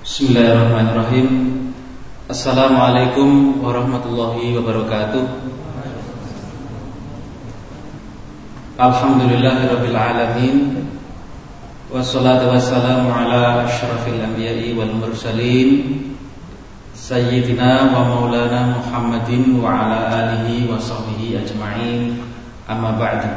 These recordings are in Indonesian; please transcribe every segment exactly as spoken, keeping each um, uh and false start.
Bismillahirrahmanirrahim. Assalamualaikum warahmatullahi wabarakatuh. Alhamdulillahirabbil alamin. Wassalatu wassalamu ala asyrafil anbiya'i wal mursalin sayyidina wa maulana Muhammadin wa ala alihi wa sahbihi ajma'in. Amma ba'du.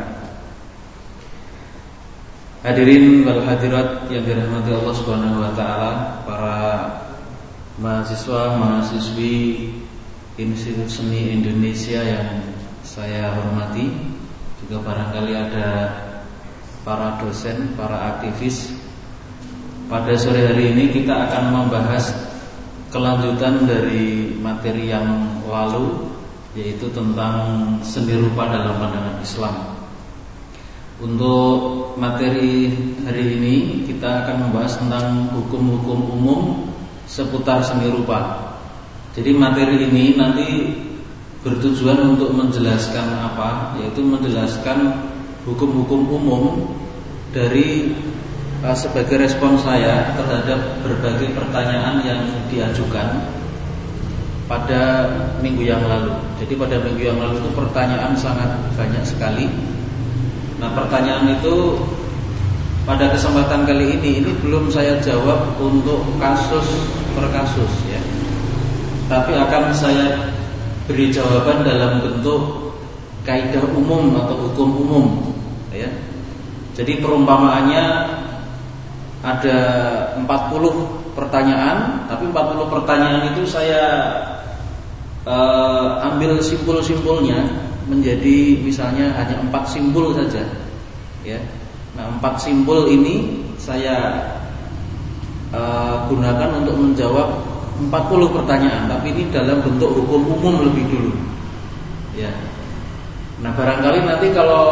Hadirin wal hadirat yang dirahmati Allah Subhanahu wa taala, para mahasiswa mahasiswi Institut Seni Indonesia yang saya hormati, juga barangkali ada para dosen, para aktivis. Pada sore hari ini kita akan membahas kelanjutan dari materi yang lalu, yaitu tentang seni rupa dalam pandangan Islam. Untuk materi hari ini kita akan membahas tentang hukum-hukum umum seputar seni rupa. Jadi materi ini nanti bertujuan untuk menjelaskan apa? Yaitu menjelaskan hukum-hukum umum dari uh, sebagai respon saya terhadap berbagai pertanyaan yang diajukan pada minggu yang lalu. Jadi pada minggu yang lalu itu pertanyaan sangat banyak sekali. Nah, pertanyaan itu pada kesempatan kali ini ini belum saya jawab untuk kasus per kasus ya. Tapi akan saya beri jawaban dalam bentuk kaidah umum atau hukum umum ya. Jadi perumpamaannya ada empat puluh pertanyaan, tapi empat puluh pertanyaan itu saya uh, ambil simpul-simpulnya menjadi misalnya hanya empat simpul saja ya. Nah, empat simpul ini saya uh, gunakan untuk menjawab empat puluh pertanyaan, tapi ini dalam bentuk hukum umum lebih dulu ya. Nah, barangkali nanti kalau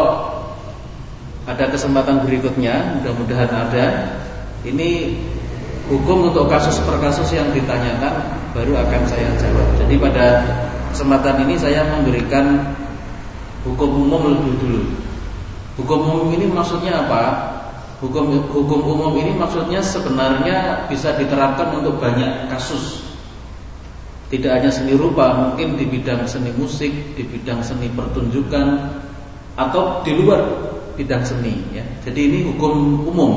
ada kesempatan berikutnya, mudah-mudahan ada, ini hukum untuk kasus per kasus yang ditanyakan baru akan saya jawab. Jadi pada kesempatan ini saya memberikan hukum umum lebih dulu. Hukum umum ini maksudnya apa? Hukum hukum umum ini maksudnya sebenarnya bisa diterapkan untuk banyak kasus. Tidak hanya seni rupa, mungkin di bidang seni musik, di bidang seni pertunjukan, atau di luar bidang seni ya. Jadi ini hukum umum.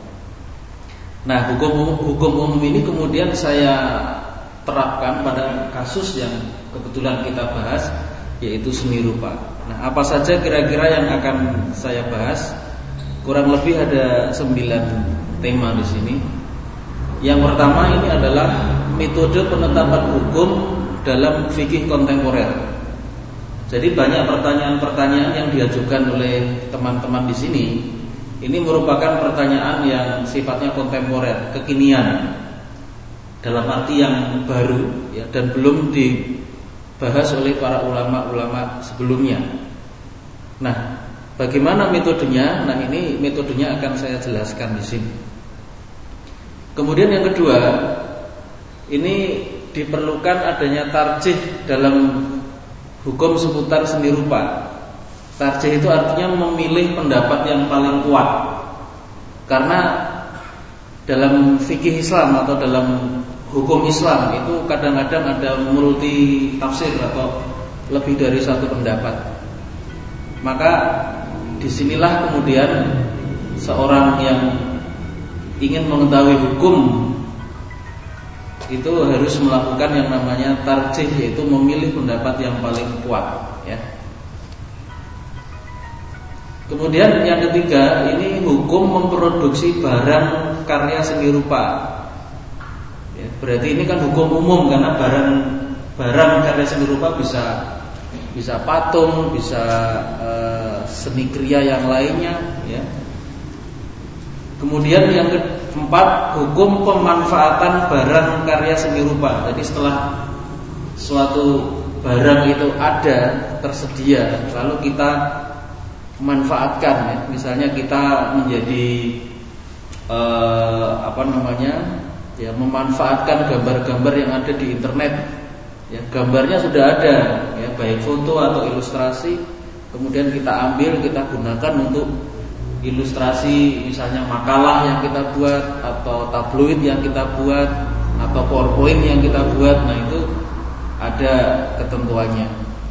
Nah, hukum hukum umum ini kemudian saya terapkan pada kasus yang kebetulan kita bahas, yaitu seni rupa. Nah, apa saja kira-kira yang akan saya bahas? Kurang lebih ada sembilan tema di sini. Yang pertama ini adalah metode penetapan hukum dalam fikih kontemporer. Jadi banyak pertanyaan-pertanyaan yang diajukan oleh teman-teman di sini. Ini merupakan pertanyaan yang sifatnya kontemporer, kekinian, dalam arti yang baru ya, dan belum dibahas oleh para ulama-ulama sebelumnya. Nah, bagaimana metodenya? Nah, ini metodenya akan saya jelaskan di sini. Kemudian yang kedua, ini diperlukan adanya tarjih dalam hukum seputar seni rupa. Tarjih itu artinya memilih pendapat yang paling kuat. Karena dalam fikih Islam atau dalam hukum Islam itu kadang-kadang ada multi tafsir atau lebih dari satu pendapat. Maka disinilah kemudian seorang yang ingin mengetahui hukum itu harus melakukan yang namanya tarjih, yaitu memilih pendapat yang paling kuat ya. Kemudian yang ketiga, ini hukum memproduksi barang karya seni rupa ya, berarti ini kan hukum umum karena barang barang karya seni rupa bisa bisa patung, bisa uh, seni kriya yang lainnya ya. Kemudian yang keempat, hukum pemanfaatan barang karya seni rupa. Jadi setelah suatu barang itu ada, tersedia, lalu kita manfaatkan ya. Misalnya kita menjadi uh, apa namanya? Ya, memanfaatkan gambar-gambar yang ada di internet. Ya, gambarnya sudah ada ya, baik foto atau ilustrasi, kemudian kita ambil, kita gunakan untuk ilustrasi misalnya makalah yang kita buat atau tabloid yang kita buat atau PowerPoint yang kita buat, nah itu ada ketentuannya.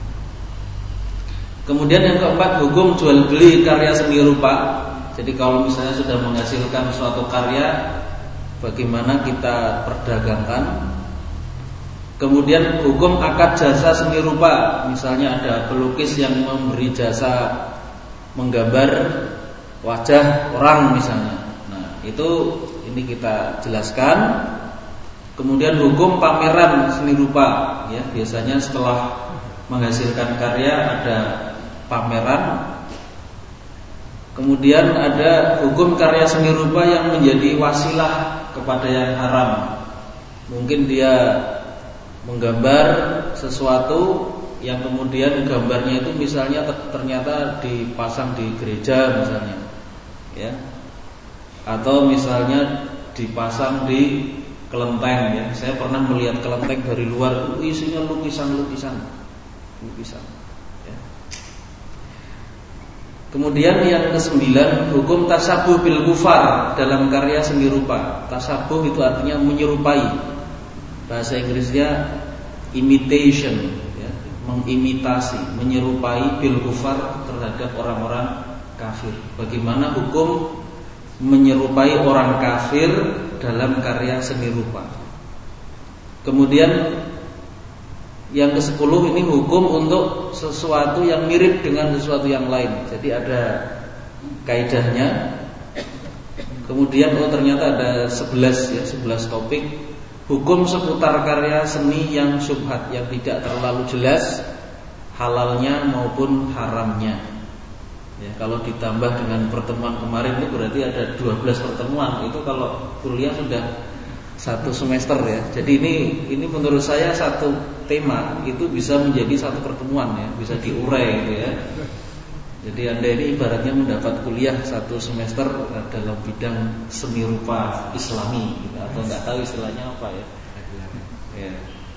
Kemudian yang keempat, hukum jual beli karya seni rupa. Jadi kalau misalnya sudah menghasilkan suatu karya, bagaimana kita perdagangkan. Kemudian hukum akad jasa seni rupa. Misalnya ada pelukis yang memberi jasa menggambar wajah orang misalnya. Nah, itu ini kita jelaskan. Kemudian hukum pameran seni rupa, ya, biasanya setelah menghasilkan karya ada pameran. Kemudian ada hukum karya seni rupa yang menjadi wasilah kepada yang haram. Mungkin dia menggambar sesuatu yang kemudian gambarnya itu misalnya ternyata dipasang di gereja misalnya, ya, atau misalnya dipasang di kelenteng, ya. Saya pernah melihat kelenteng dari luar, isinya lukisan-lukisan, lukisan. Ya. Kemudian yang kesembilan, hukum tasabuh bil kufar dalam karya seni rupa. Tasabuh itu artinya menyerupai. Bahasa Inggrisnya imitation, ya, mengimitasi, menyerupai bil kufar terhadap orang-orang kafir. Bagaimana hukum menyerupai orang kafir dalam karya seni rupa. Kemudian yang kesepuluh ini hukum untuk sesuatu yang mirip dengan sesuatu yang lain. Jadi ada kaidahnya. Kemudian oh ternyata ada sebelas, ya, sebelas topik. Hukum seputar karya seni yang syubhat, yang tidak terlalu jelas halalnya maupun haramnya. Ya, kalau ditambah dengan pertemuan kemarin itu berarti ada dua belas pertemuan. Itu kalau kuliah sudah satu semester, ya. Jadi ini ini menurut saya satu tema itu bisa menjadi satu pertemuan, ya, bisa diurai gitu, ya. Jadi Anda ini ibaratnya mendapat kuliah satu semester dalam bidang seni rupa Islami, gitu, atau nggak tahu istilahnya apa, ya. Ya.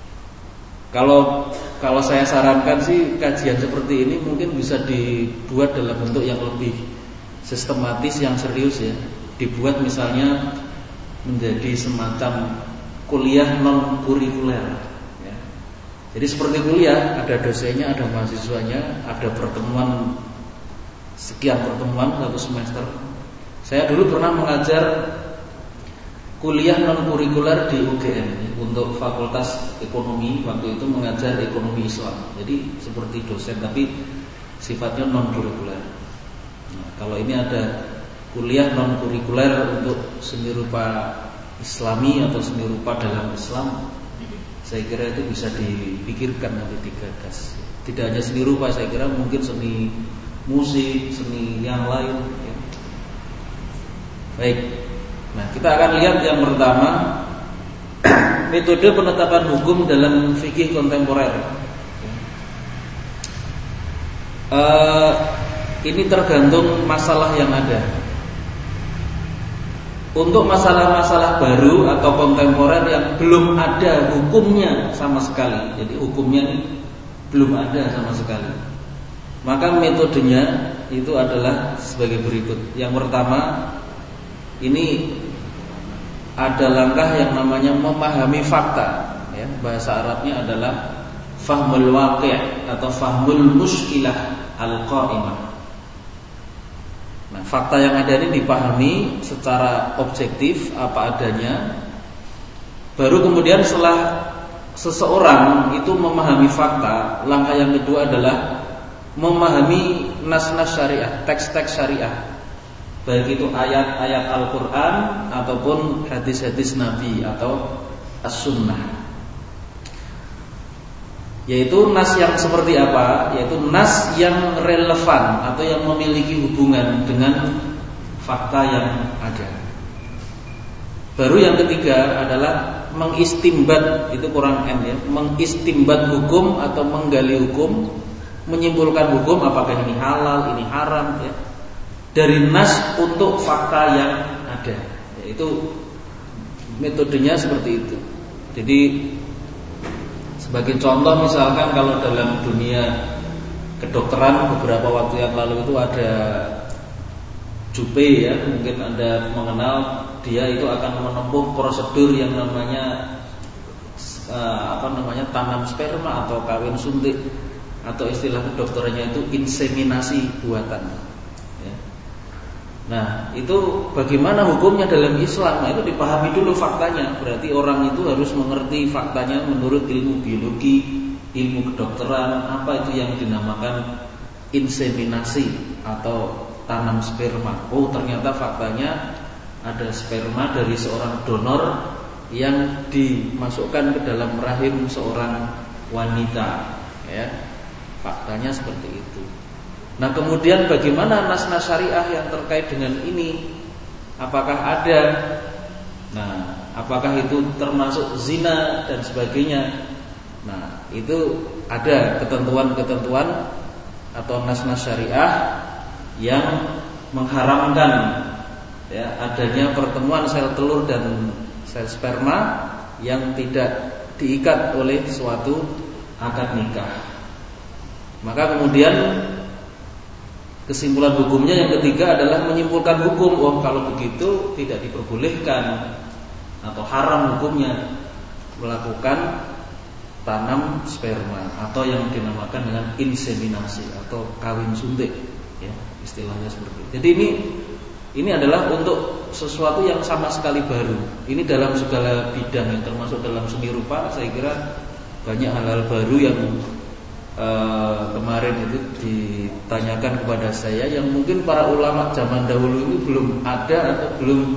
Kalau kalau saya sarankan sih kajian seperti ini mungkin bisa dibuat dalam bentuk yang lebih sistematis, yang serius, ya. Dibuat misalnya menjadi semacam kuliah non kurikuler, ya. Jadi seperti kuliah, ada dosennya, ada mahasiswanya, ada pertemuan sekian pertemuan satu semester. Saya dulu pernah mengajar kuliah non kurikuler di U G M untuk Fakultas Ekonomi. Waktu itu mengajar ekonomi Islam. Jadi seperti dosen tapi sifatnya non kurikuler. Nah, kalau ini ada kuliah non kurikuler untuk seni rupa Islami atau seni rupa dalam Islam, saya kira itu bisa dipikirkan, nanti digagas. Tidak hanya seni rupa, saya kira mungkin seni musik, seni yang lain, ya. Baik. Nah, kita akan lihat yang pertama, metode penetapan hukum dalam fikih kontemporer. Uh, ini tergantung masalah yang ada. Untuk masalah-masalah baru atau kontemporer yang belum ada hukumnya sama sekali, jadi hukumnya ini belum ada sama sekali, maka metodenya itu adalah sebagai berikut. Yang pertama, ini ada langkah yang namanya memahami fakta, ya. Bahasa Arabnya adalah fahmul waqi' atau fahmul muskilah al-qa'imah. Nah, fakta yang ada ini dipahami secara objektif apa adanya. Baru kemudian setelah seseorang itu memahami fakta, langkah yang kedua adalah memahami nas-nas syariah, teks-teks syariah, baik itu ayat-ayat Al-Quran ataupun hadis-hadis Nabi atau as-sunnah. Yaitu nas yang seperti apa? Yaitu nas yang relevan atau yang memiliki hubungan dengan fakta yang ada. Baru yang ketiga adalah mengistimbat, itu kurang N, ya, mengistimbat hukum atau menggali hukum, menyimpulkan hukum apakah ini halal, ini haram, ya, dari nas untuk fakta yang ada. Yaitu metodenya seperti itu. Jadi sebagai contoh misalkan kalau dalam dunia kedokteran beberapa waktu yang lalu itu ada Juppe, ya, mungkin Anda mengenal, dia itu akan menempuh prosedur yang namanya uh, apa namanya tanam sperma atau kawin suntik atau istilah kedokterannya itu inseminasi buatan. Ya. Nah, itu bagaimana hukumnya dalam Islam? Nah, itu dipahami dulu faktanya. Berarti orang itu harus mengerti faktanya menurut ilmu biologi, ilmu kedokteran, apa itu yang dinamakan inseminasi atau tanam sperma. Oh, ternyata faktanya ada sperma dari seorang donor yang dimasukkan ke dalam rahim seorang wanita, ya. Faktanya seperti itu. Nah, kemudian bagaimana nas-nas syariah yang terkait dengan ini? Apakah ada? Nah, apakah itu termasuk zina dan sebagainya? Nah, itu ada ketentuan-ketentuan atau nas-nas syariah yang mengharamkan ya adanya pertemuan sel telur dan sel sperma yang tidak diikat oleh suatu akad nikah. Maka kemudian kesimpulan hukumnya yang ketiga adalah menyimpulkan hukum. Oh, kalau begitu tidak diperbolehkan atau haram hukumnya melakukan tanam sperma atau yang dinamakan dengan inseminasi atau kawin suntik, ya, istilahnya seperti itu. Jadi ini ini adalah untuk sesuatu yang sama sekali baru. Ini dalam segala bidang yang termasuk dalam seni rupa. Saya kira banyak hal-hal baru yang Uh, kemarin itu ditanyakan kepada saya yang mungkin para ulama zaman dahulu ini belum ada atau belum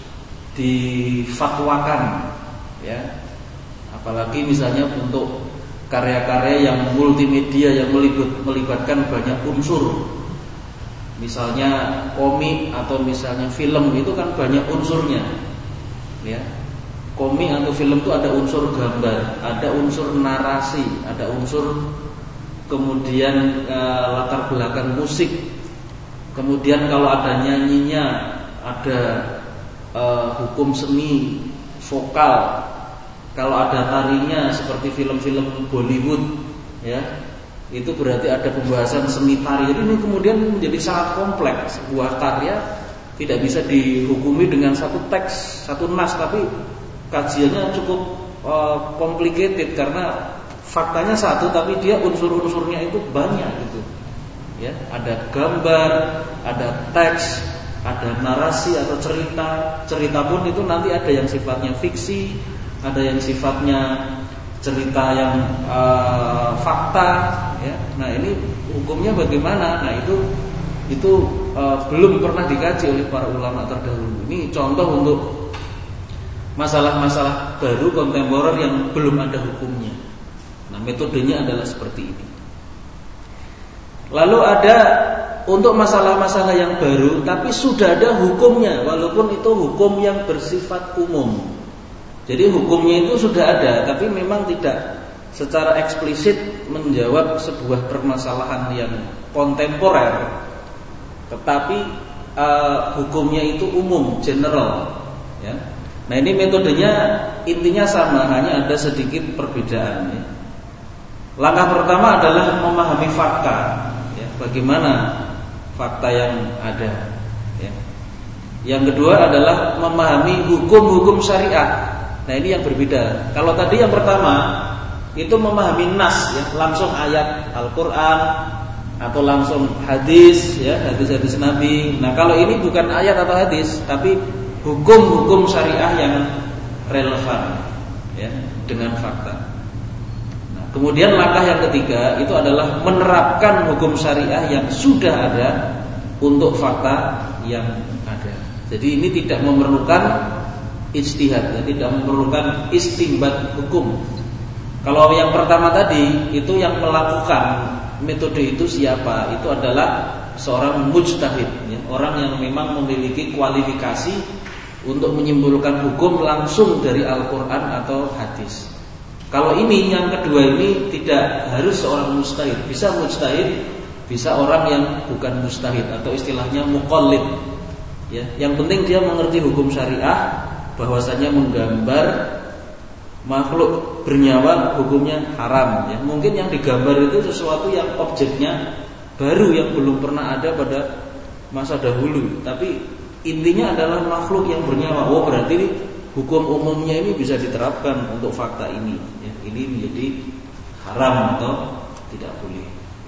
difatwakan, ya. Apalagi misalnya untuk karya-karya yang multimedia yang melibat, melibatkan banyak unsur, misalnya komik atau misalnya film, itu kan banyak unsurnya, ya. Komik atau film itu ada unsur gambar, ada unsur narasi, ada unsur kemudian e, latar belakang musik. Kemudian kalau ada nyanyinya, ada e, hukum seni vokal. Kalau ada tarinya seperti film-film Bollywood, ya, itu berarti ada pembahasan seni tari. Jadi ini kemudian menjadi sangat kompleks. Sebuah karya tidak bisa dihukumi dengan satu teks, satu nas, tapi kajiannya cukup e, complicated karena faktanya satu, tapi dia unsur-unsurnya itu banyak gitu. Ya, ada gambar, ada teks, ada narasi atau cerita. Cerita pun itu nanti ada yang sifatnya fiksi, ada yang sifatnya cerita yang uh, fakta. Ya. Nah, ini hukumnya bagaimana? Nah, itu itu uh, belum pernah dikaji oleh para ulama terdahulu. Ini contoh untuk masalah-masalah baru kontemporer yang belum ada hukumnya. Nah, metodenya adalah seperti ini. Lalu ada untuk masalah-masalah yang baru tapi sudah ada hukumnya, walaupun itu hukum yang bersifat umum. Jadi hukumnya itu sudah ada, tapi memang tidak secara eksplisit menjawab sebuah permasalahan yang kontemporer. Tetapi uh, hukumnya itu umum, general, ya. Nah, ini metodenya intinya sama, hanya ada sedikit perbedaan, ya. Langkah pertama adalah memahami fakta, ya, bagaimana fakta yang ada, ya. Yang kedua adalah memahami hukum-hukum syariah. Nah, ini yang berbeda. Kalau tadi yang pertama itu memahami nas, ya, langsung ayat Al-Quran atau langsung hadis, ya, hadis-hadis Nabi. Nah, kalau ini bukan ayat atau hadis, tapi hukum-hukum syariah yang relevan, ya, dengan fakta. Kemudian langkah yang ketiga itu adalah menerapkan hukum syariah yang sudah ada untuk fakta yang ada. Jadi ini tidak memerlukan ijtihad, ya, tidak memerlukan istinbat hukum. Kalau yang pertama tadi itu yang melakukan metode itu siapa? Itu adalah seorang mujtahid, ya, orang yang memang memiliki kualifikasi untuk menyimpulkan hukum langsung dari Al-Quran atau hadis. Kalau ini yang kedua ini tidak harus seorang mujtahid, bisa mujtahid, bisa orang yang bukan mujtahid atau istilahnya muqallid. Ya, yang penting dia mengerti hukum syariah, bahwasanya menggambar makhluk bernyawa hukumnya haram. Ya, mungkin yang digambar itu sesuatu yang objeknya baru yang belum pernah ada pada masa dahulu, tapi intinya adalah makhluk yang bernyawa. Oh, berarti hukum umumnya ini bisa diterapkan untuk fakta ini, ya, ini menjadi haram atau tidak boleh.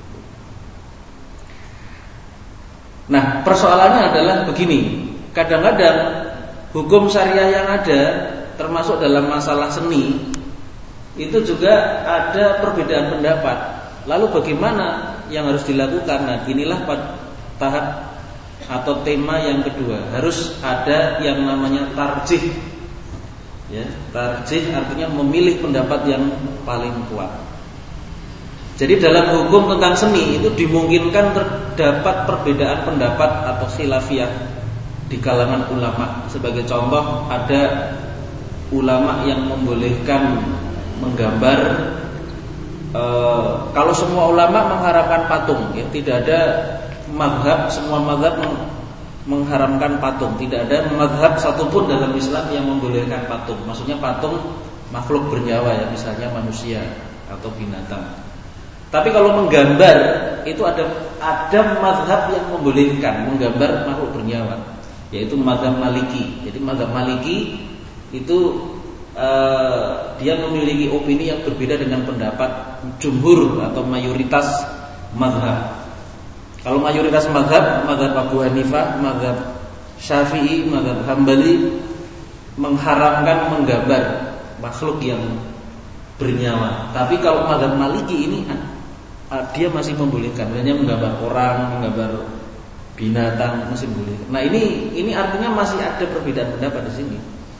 Nah, persoalannya adalah begini, kadang-kadang hukum syariah yang ada, termasuk dalam masalah seni, itu juga ada perbedaan pendapat. Lalu bagaimana yang harus dilakukan? Nah, inilah tahap atau tema yang kedua. Harus ada yang namanya tarjih. Ya, tarjih artinya memilih pendapat yang paling kuat. Jadi dalam hukum tentang seni itu dimungkinkan terdapat perbedaan pendapat atau khilafiyah di kalangan ulama. Sebagai contoh, ada ulama yang membolehkan menggambar. E, kalau semua ulama mengharamkan patung, ya, tidak ada mazhab, semua mazhab mengharamkan patung. Tidak ada mazhab satupun dalam Islam yang membolehkan patung. Maksudnya patung makhluk bernyawa, ya, misalnya manusia atau binatang. Tapi kalau menggambar itu ada ada mazhab yang membolehkan menggambar makhluk bernyawa, yaitu mazhab Maliki. Jadi mazhab Maliki itu uh, dia memiliki opini yang berbeda dengan pendapat jumhur atau mayoritas mazhab. Kalau mayoritas mazhab, mazhab Abu Hanifah, mazhab Syafi'i, mazhab Hambali mengharamkan menggambar makhluk yang bernyawa. Tapi kalau mazhab Maliki ini dia masih membolehkan, hanya menggambar orang, menggambar binatang masih boleh. Nah, ini ini artinya masih ada perbedaan pendapat di sini.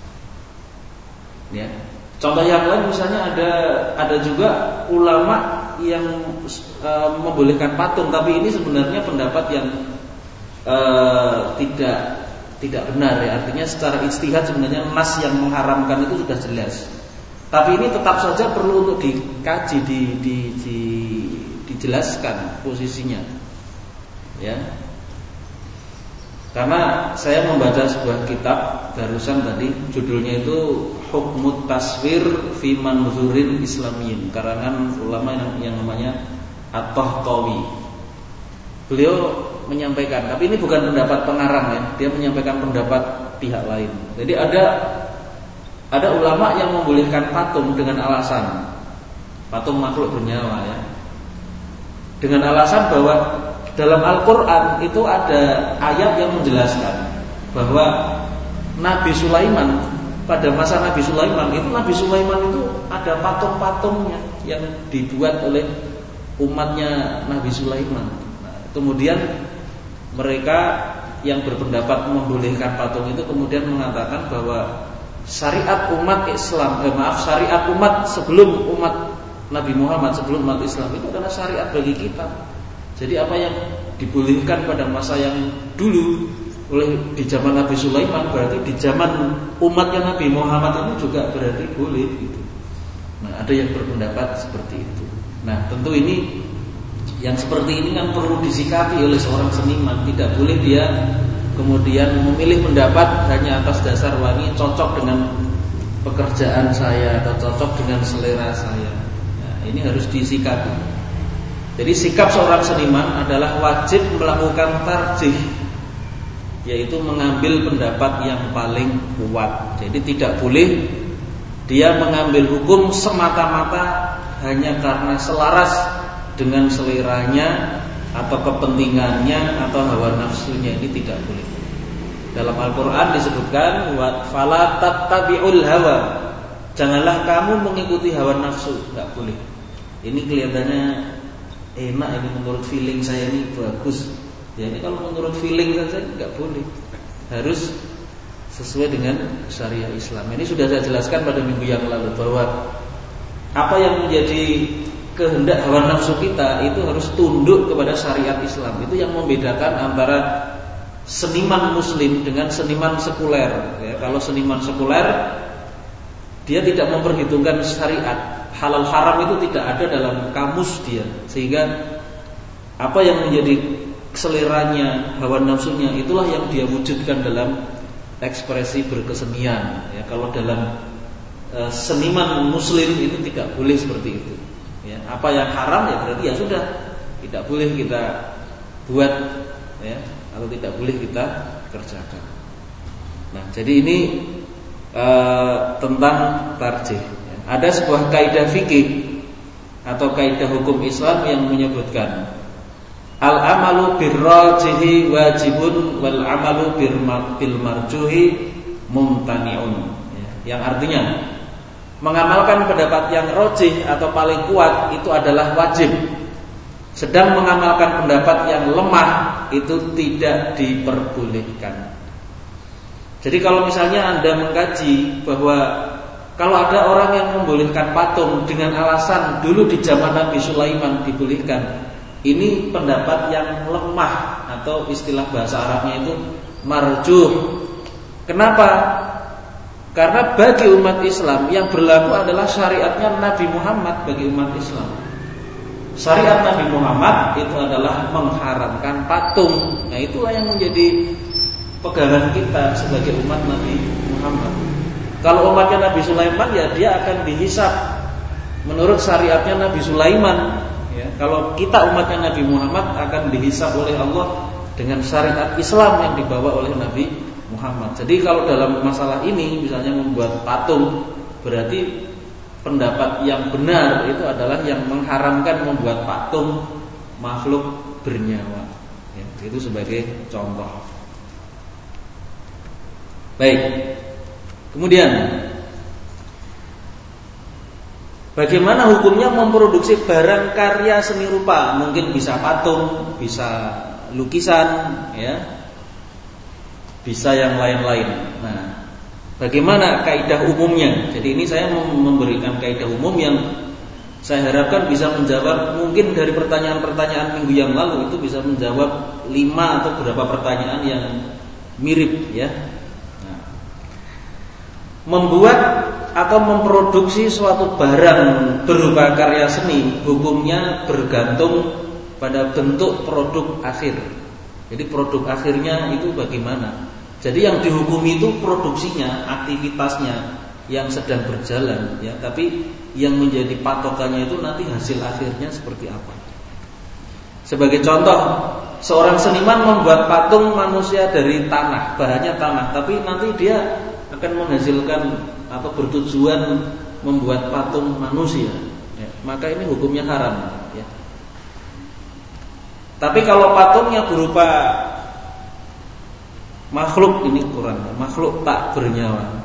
Ya. Contoh yang lain misalnya ada ada juga ulama yang e, membolehkan patung, tapi ini sebenarnya pendapat yang e, tidak tidak benar, ya. Artinya secara ijtihad sebenarnya nas yang mengharamkan itu sudah jelas. Tapi ini tetap saja perlu untuk dikaji, di, di, di dijelaskan posisinya, ya. Karena saya membaca sebuah kitab barusan tadi, judulnya itu Hukmut Taswir fi Manzurin Islamiyyin, karangan ulama yang, yang namanya At-Tahtawi. Beliau menyampaikan, tapi ini bukan pendapat pengarang, ya. Dia menyampaikan pendapat pihak lain. Jadi ada ada ulama yang membolehkan patung dengan alasan patung makhluk bernyawa, ya. Dengan alasan bahwa dalam Al-Quran itu ada ayat yang menjelaskan bahwa Nabi Sulaiman, pada masa Nabi Sulaiman itu Nabi Sulaiman itu ada patung-patungnya yang dibuat oleh umatnya Nabi Sulaiman. Nah, kemudian mereka yang berpendapat membolehkan patung itu kemudian mengatakan bahwa syariat umat Islam, eh, maaf syariat umat sebelum umat Nabi Muhammad, sebelum umat Islam itu adalah syariat bagi kita. Jadi apa yang dibolehkan pada masa yang dulu oleh di zaman Nabi Sulaiman, berarti di zaman umatnya Nabi Muhammad ini juga berarti boleh gitu. Nah, ada yang berpendapat seperti itu. Nah, tentu ini yang seperti ini kan perlu disikapi oleh seorang seniman. Tidak boleh dia kemudian memilih pendapat hanya atas dasar wangi cocok dengan pekerjaan saya atau cocok dengan selera saya. Ini harus disikapi. Jadi sikap seorang seniman adalah wajib melakukan tarjih, yaitu mengambil pendapat yang paling kuat. Jadi tidak boleh dia mengambil hukum semata-mata hanya karena selaras dengan seleranya atau kepentingannya atau hawa nafsunya. Ini tidak boleh. Dalam Al-Quran disebutkan fala tattabi'ul hawa, janganlah kamu mengikuti hawa nafsu. Tidak boleh. Ini kelihatannya enak, ini menurut feeling saya ini bagus. Ya, ini kalau menurut feeling saja nggak boleh. Harus sesuai dengan syariah Islam. Ini sudah saya jelaskan pada minggu yang lalu bahwa apa yang menjadi kehendak hawa nafsu kita itu harus tunduk kepada syariat Islam. Itu yang membedakan antara seniman muslim dengan seniman sekuler. Ya, kalau seniman sekuler dia tidak memperhitungkan syariat. Halal haram itu tidak ada dalam kamus dia, sehingga apa yang menjadi seleranya, hawa nafsunya, itulah yang dia wujudkan dalam ekspresi berkesenian. Ya, kalau dalam e, seniman muslim itu tidak boleh seperti itu. Ya, apa yang haram ya berarti ya sudah tidak boleh kita buat, ya, atau tidak boleh kita kerjakan. Nah, jadi ini uh, tentang tarjih. Ada sebuah kaidah fikih atau kaidah hukum Islam yang menyebutkan al-amalu birrajihi wajibun wal amalu bil marjuhi mumtani'un. Yang artinya mengamalkan pendapat yang rajih atau paling kuat itu adalah wajib. Sedang mengamalkan pendapat yang lemah itu tidak diperbolehkan. Jadi kalau misalnya Anda mengkaji bahwa kalau ada orang yang membolehkan patung dengan alasan dulu di zaman Nabi Sulaiman dibolehkan, ini pendapat yang lemah atau istilah bahasa Arabnya itu marjuh. Kenapa? Karena bagi umat Islam yang berlaku adalah syariatnya Nabi Muhammad bagi umat Islam. Syariat Nabi Muhammad itu adalah mengharamkan patung. Nah, itulah yang menjadi pegangan kita sebagai umat Nabi Muhammad. Kalau umatnya Nabi Sulaiman, ya dia akan dihisab menurut syariatnya Nabi Sulaiman. Ya, kalau kita umatnya Nabi Muhammad akan dihisab oleh Allah dengan syariat Islam yang dibawa oleh Nabi Muhammad. Jadi kalau dalam masalah ini misalnya membuat patung, berarti pendapat yang benar itu adalah yang mengharamkan membuat patung makhluk bernyawa. Ya, itu sebagai contoh. Baik. Kemudian bagaimana hukumnya memproduksi barang karya seni rupa? Mungkin bisa patung, bisa lukisan, ya. Bisa yang lain-lain. Nah, bagaimana kaidah umumnya? Jadi ini saya memberikan kaidah umum yang saya harapkan bisa menjawab mungkin dari pertanyaan-pertanyaan minggu yang lalu itu bisa menjawab lima atau beberapa pertanyaan yang mirip, ya. Nah, membuat atau memproduksi suatu barang berupa karya seni hukumnya bergantung pada bentuk produk akhir. Jadi produk akhirnya itu bagaimana? Jadi yang dihukumi itu produksinya, aktivitasnya yang sedang berjalan, ya. Tapi yang menjadi patokannya itu nanti hasil akhirnya seperti apa. Sebagai contoh, seorang seniman membuat patung manusia dari tanah, bahannya tanah, tapi nanti dia akan menghasilkan atau bertujuan membuat patung manusia, ya. Maka ini hukumnya haram, ya. Tapi kalau patungnya berupa makhluk, ini kurang, makhluk tak bernyawa.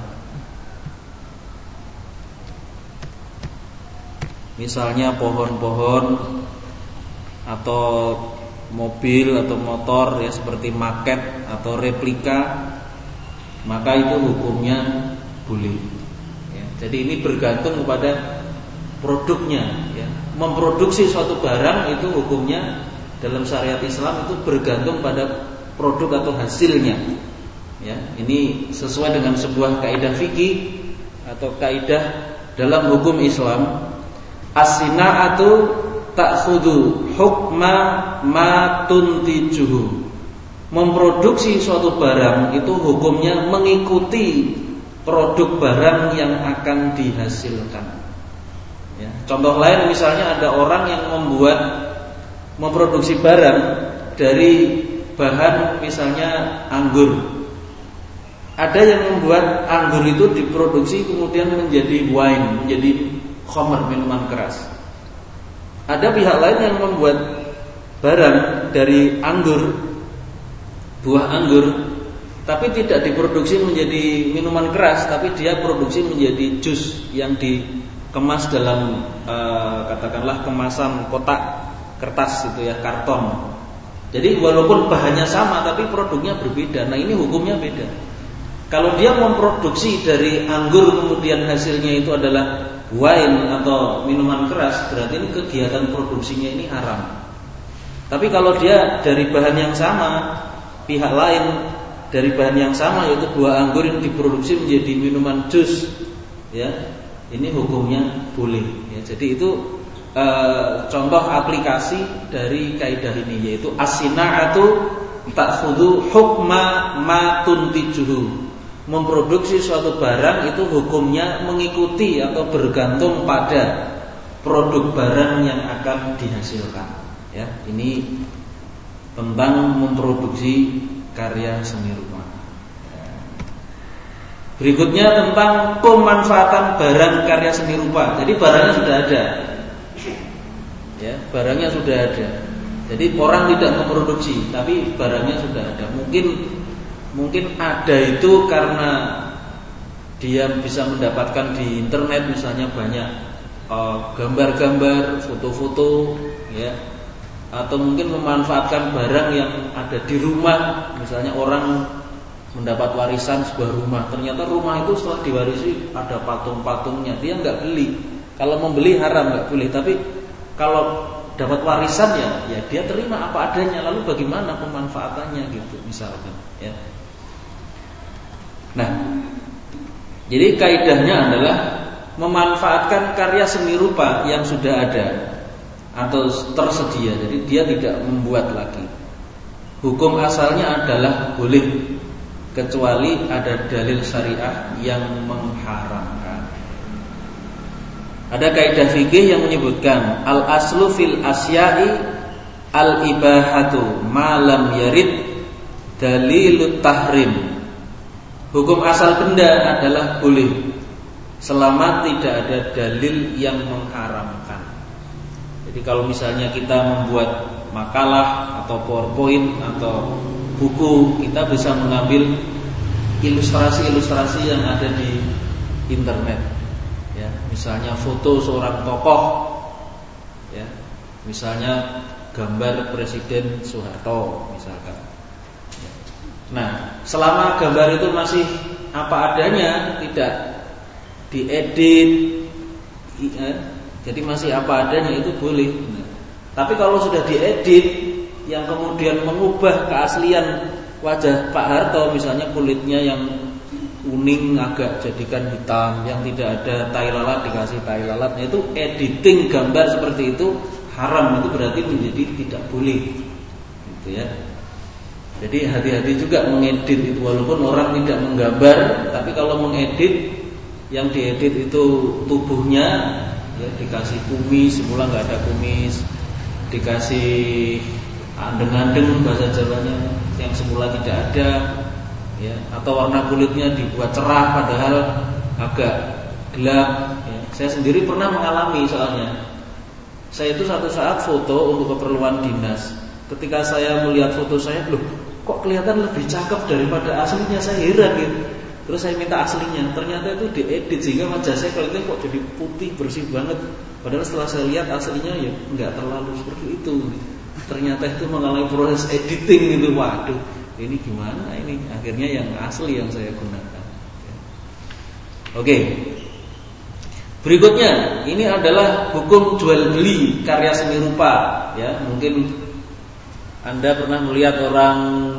Misalnya pohon-pohon atau mobil atau motor, ya, seperti maket atau replika, maka itu hukumnya boleh, ya. Jadi ini bergantung kepada produknya, ya. Memproduksi suatu barang itu hukumnya dalam syariat Islam itu bergantung pada produk atau hasilnya, ya. Ini sesuai dengan sebuah kaidah fikih atau kaidah dalam hukum Islam. As-sina'atu ta'khudhu hukma ma tuntijuhu. Memproduksi suatu barang itu hukumnya mengikuti produk barang yang akan dihasilkan, ya. Contoh lain misalnya ada orang yang membuat memproduksi barang dari bahan misalnya anggur. Ada yang membuat anggur itu diproduksi kemudian menjadi wine, menjadi khamr, minuman keras. Ada pihak lain yang membuat barang dari anggur, buah anggur, tapi tidak diproduksi menjadi minuman keras, tapi dia produksi menjadi jus yang dikemas dalam uh, katakanlah kemasan kotak kertas itu, ya, karton. Jadi walaupun bahannya sama tapi produknya berbeda. Nah, ini hukumnya beda. Kalau dia memproduksi dari anggur kemudian hasilnya itu adalah wine atau minuman keras, berarti ini kegiatan produksinya ini haram. Tapi kalau dia dari bahan yang sama, pihak lain dari bahan yang sama yaitu buah anggur yang diproduksi menjadi minuman jus, ya, ini hukumnya boleh, ya. Jadi itu E, contoh aplikasi dari kaidah ini, yaitu as-sina'atu ta'khudhu hukma ma tuntijuhu. Memproduksi suatu barang itu hukumnya mengikuti atau bergantung pada produk barang yang akan dihasilkan, ya. Ini tentang memproduksi karya seni rupa. Berikutnya tentang pemanfaatan barang karya seni rupa. Jadi barangnya sudah ada, ya, barangnya sudah ada. Jadi orang tidak memproduksi, tapi barangnya sudah ada. Mungkin mungkin ada itu karena dia bisa mendapatkan di internet misalnya banyak uh, gambar-gambar, foto-foto, ya, atau mungkin memanfaatkan barang yang ada di rumah. Misalnya orang mendapat warisan sebuah rumah, ternyata rumah itu setelah diwarisi ada patung-patungnya, dia nggak beli. Kalau membeli haram, nggak boleh. Tapi kalau dapat warisan ya, ya dia terima apa adanya. Lalu bagaimana pemanfaatannya gitu, misalkan, ya. Nah, jadi kaidahnya adalah memanfaatkan karya seni rupa yang sudah ada atau tersedia. Jadi dia tidak membuat lagi. Hukum asalnya adalah boleh, kecuali ada dalil syariah yang mengharamkan. Ada kaidah fikih yang menyebutkan al aslu fil asya'i al ibahatu ma lam yarid dalilut tahrim. Hukum asal benda adalah boleh selama tidak ada dalil yang mengharamkan. Jadi kalau misalnya kita membuat makalah atau PowerPoint atau buku, kita bisa mengambil ilustrasi-ilustrasi yang ada di internet, ya, misalnya foto seorang tokoh, ya, misalnya gambar Presiden Soeharto misalkan. Nah, selama gambar itu masih apa adanya, tidak diedit, ya, jadi masih apa adanya, itu boleh. Nah, tapi kalau sudah diedit yang kemudian mengubah keaslian wajah Pak Harto, misalnya kulitnya yang kuning agak jadikan hitam, yang tidak ada tai lalat dikasih tai lalat, nah itu editing gambar seperti itu haram, itu berarti menjadi tidak boleh, gitu ya. Jadi hati-hati juga mengedit itu, walaupun orang tidak menggambar, tapi kalau mengedit, yang diedit itu tubuhnya, ya, dikasih kumis, semula nggak ada kumis, dikasih andeng-andeng bahasa Jawanya yang semula tidak ada, ya, atau warna kulitnya dibuat cerah padahal agak gelap, ya. Saya sendiri pernah mengalami, soalnya saya itu satu saat foto untuk keperluan dinas. Ketika saya melihat foto saya, loh, kok kelihatan lebih cakep daripada aslinya, saya heran gitu. Terus saya minta aslinya, ternyata itu diedit sehingga wajah saya kelihatan kok jadi putih bersih banget. Padahal setelah saya lihat aslinya ya nggak terlalu seperti itu. Ternyata itu mengalami proses editing gitu. Waduh, ini gimana ini? Akhirnya yang asli yang saya gunakan. Oke. Berikutnya, ini adalah hukum jual beli karya seni rupa, ya. Mungkin Anda pernah melihat orang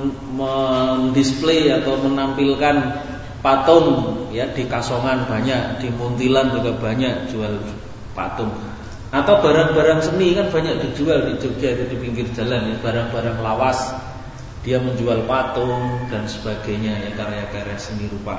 mendisplay atau menampilkan patung, ya, di Kasongan banyak, di Muntilan juga banyak jual patung. Atau barang-barang seni kan banyak dijual di Jogja itu di pinggir jalan, ya, barang-barang lawas. Dia menjual patung dan sebagainya, ya, karya-karya seni rupa.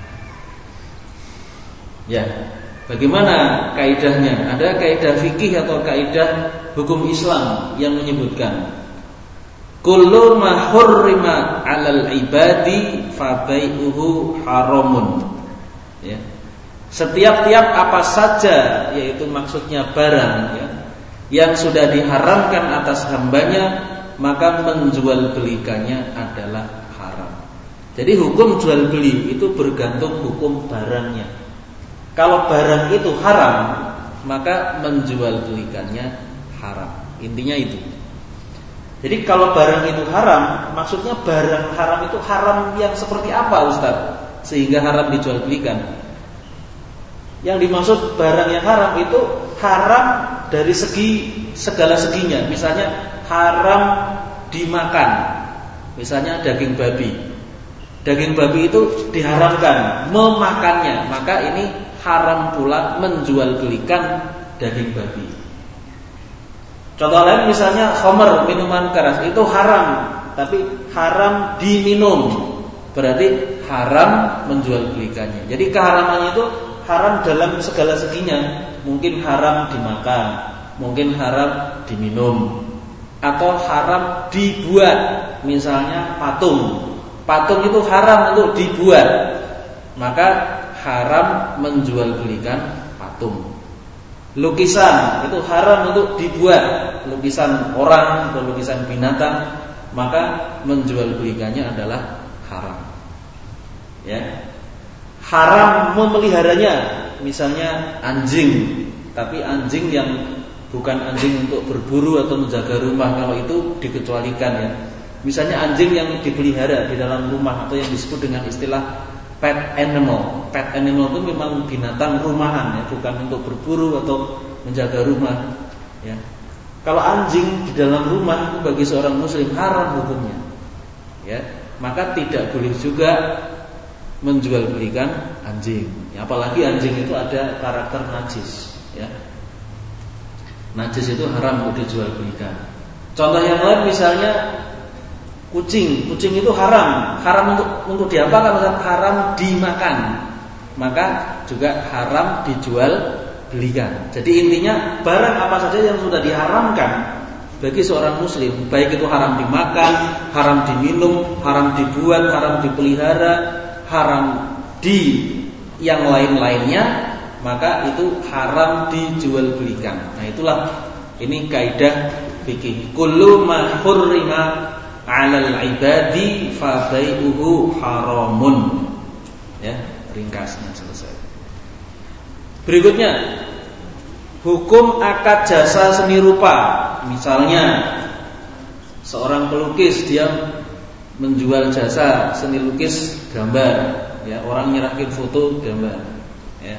Ya, bagaimana kaidahnya? Ada kaidah fikih atau kaidah hukum Islam yang menyebutkan kullu ma hurrima 'alal ibadi fa bai'uhu haramun. Ya. Setiap-tiap apa saja, yaitu maksudnya barang, ya, yang sudah diharamkan atas hambanya, maka menjual belikannya adalah haram. Jadi hukum jual beli itu bergantung hukum barangnya. Kalau barang itu haram, maka menjual belikannya haram. Intinya itu. Jadi kalau barang itu haram, maksudnya barang haram itu haram yang seperti apa, Ustaz? Sehingga haram dijual belikan. Yang dimaksud barang yang haram itu haram dari segi segala seginya. Misalnya haram dimakan, misalnya daging babi. Daging babi itu diharamkan memakannya, maka ini haram pula menjual belikan daging babi. Contoh lain misalnya khamr, minuman keras, itu haram, tapi haram diminum, berarti haram menjual belikannya. Jadi keharamannya itu haram dalam segala seginya. Mungkin haram dimakan, mungkin haram diminum, atau haram dibuat. Misalnya patung, patung itu haram untuk dibuat, maka haram menjual belikan patung. Lukisan itu haram untuk dibuat, lukisan orang atau lukisan binatang, maka menjual belikannya adalah haram. Ya. Haram memeliharanya, misalnya anjing, tapi anjing yang bukan anjing untuk berburu atau menjaga rumah, kalau itu dikecualikan ya. Misalnya anjing yang dipelihara di dalam rumah atau yang disebut dengan istilah pet animal. Pet animal itu memang binatang rumahan ya, bukan untuk berburu atau menjaga rumah ya. Kalau anjing di dalam rumah itu bagi seorang muslim haram hukumnya. Ya, maka tidak boleh juga menjual belikan anjing. Ya, apalagi anjing itu ada karakter najis ya. Najis itu haram untuk dijual belikan. Contoh yang lain misalnya kucing, kucing itu haram, haram untuk untuk diapakan? Misalnya haram dimakan, maka juga haram dijual belikan. Jadi intinya barang apa saja yang sudah diharamkan bagi seorang muslim, baik itu haram dimakan, haram diminum, haram dibuat, haram dipelihara, haram di yang lain-lainnya, maka itu haram dijual belikan. Nah itulah ini kaidah fikih. Kullu ma hurrima 'alal ibadi fa bai'uhu haramun. Ya, ringkasnya selesai. Berikutnya, hukum akad jasa seni rupa. Misalnya seorang pelukis dia menjual jasa seni lukis gambar, ya, orang nyerahin foto gambar, ya.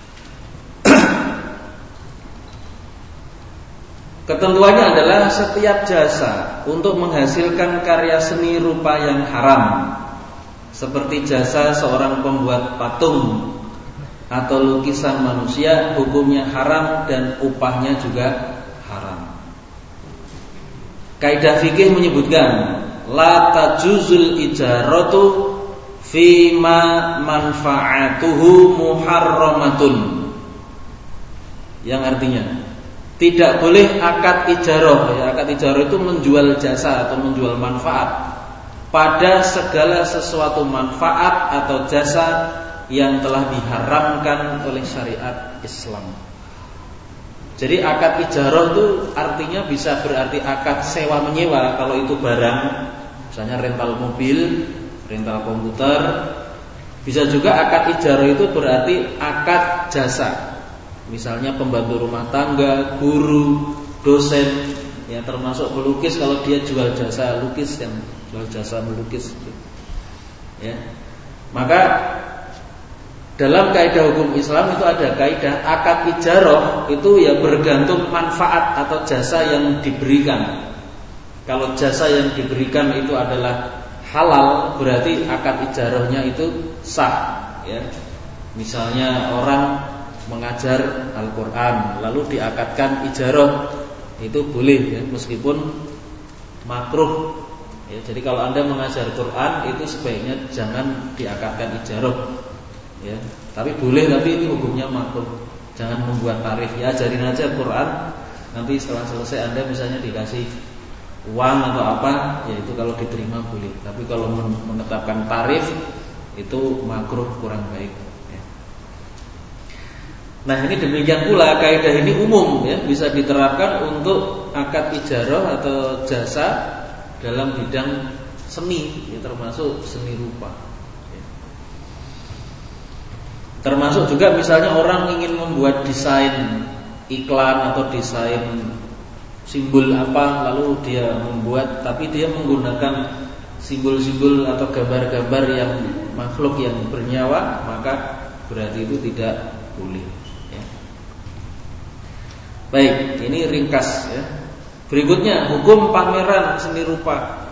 Ketentuannya adalah setiap jasa untuk menghasilkan karya seni rupa yang haram, seperti jasa seorang pembuat patung atau lukisan manusia, hukumnya haram dan upahnya juga haram. Kaidah fikih menyebutkan la tajuzul ijaratu fi ma manfaatuhu muharramatun, yang artinya tidak boleh akad ijarah. Ya, akad ijarah itu menjual jasa atau menjual manfaat pada segala sesuatu manfaat atau jasa yang telah diharamkan oleh syariat Islam. Jadi akad ijarah itu artinya bisa berarti akad sewa menyewa kalau itu barang, misalnya rental mobil, rental komputer. Bisa juga akad ijarah itu berarti akad jasa. Misalnya pembantu rumah tangga, guru, dosen, ya termasuk pelukis kalau dia jual jasa lukis, yang jual jasa melukis, ya. Maka dalam kaidah hukum Islam itu ada kaidah akad ijarah itu ya bergantung manfaat atau jasa yang diberikan. Kalau jasa yang diberikan itu adalah halal, berarti akad ijarahnya itu sah, ya. Misalnya orang mengajar Al-Quran lalu diakadkan ijarah, itu boleh ya, meskipun makruh ya. Jadi kalau Anda mengajar Quran itu sebaiknya jangan diakadkan ijarah ya. Tapi boleh, tapi itu hukumnya makruh. Jangan membuat tarif ya, ajarin aja Quran, nanti setelah selesai Anda misalnya dikasih uang atau apa, ya itu kalau diterima boleh. Tapi kalau menetapkan tarif itu makruh, kurang baik. Nah ini demikian pula kaidah ini umum ya, bisa diterapkan untuk akad ijarah atau jasa dalam bidang seni ya, termasuk seni rupa ya. Termasuk juga misalnya orang ingin membuat desain iklan atau desain simbol apa, lalu dia membuat tapi dia menggunakan simbol-simbol atau gambar-gambar yang makhluk yang bernyawa, maka berarti itu tidak boleh. Baik, ini ringkas ya. Berikutnya hukum pameran seni rupa.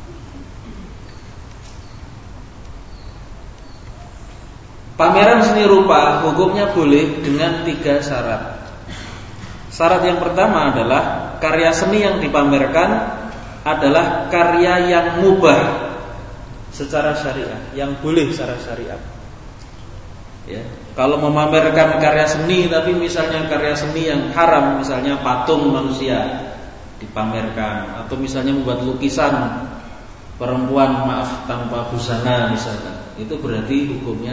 Pameran seni rupa hukumnya boleh dengan tiga syarat. Syarat yang pertama adalah karya seni yang dipamerkan adalah karya yang mubah secara syariat, yang boleh secara syariat. Ya, kalau memamerkan karya seni tapi misalnya karya seni yang haram, misalnya patung manusia dipamerkan, atau misalnya membuat lukisan perempuan maaf tanpa busana misalnya, itu berarti hukumnya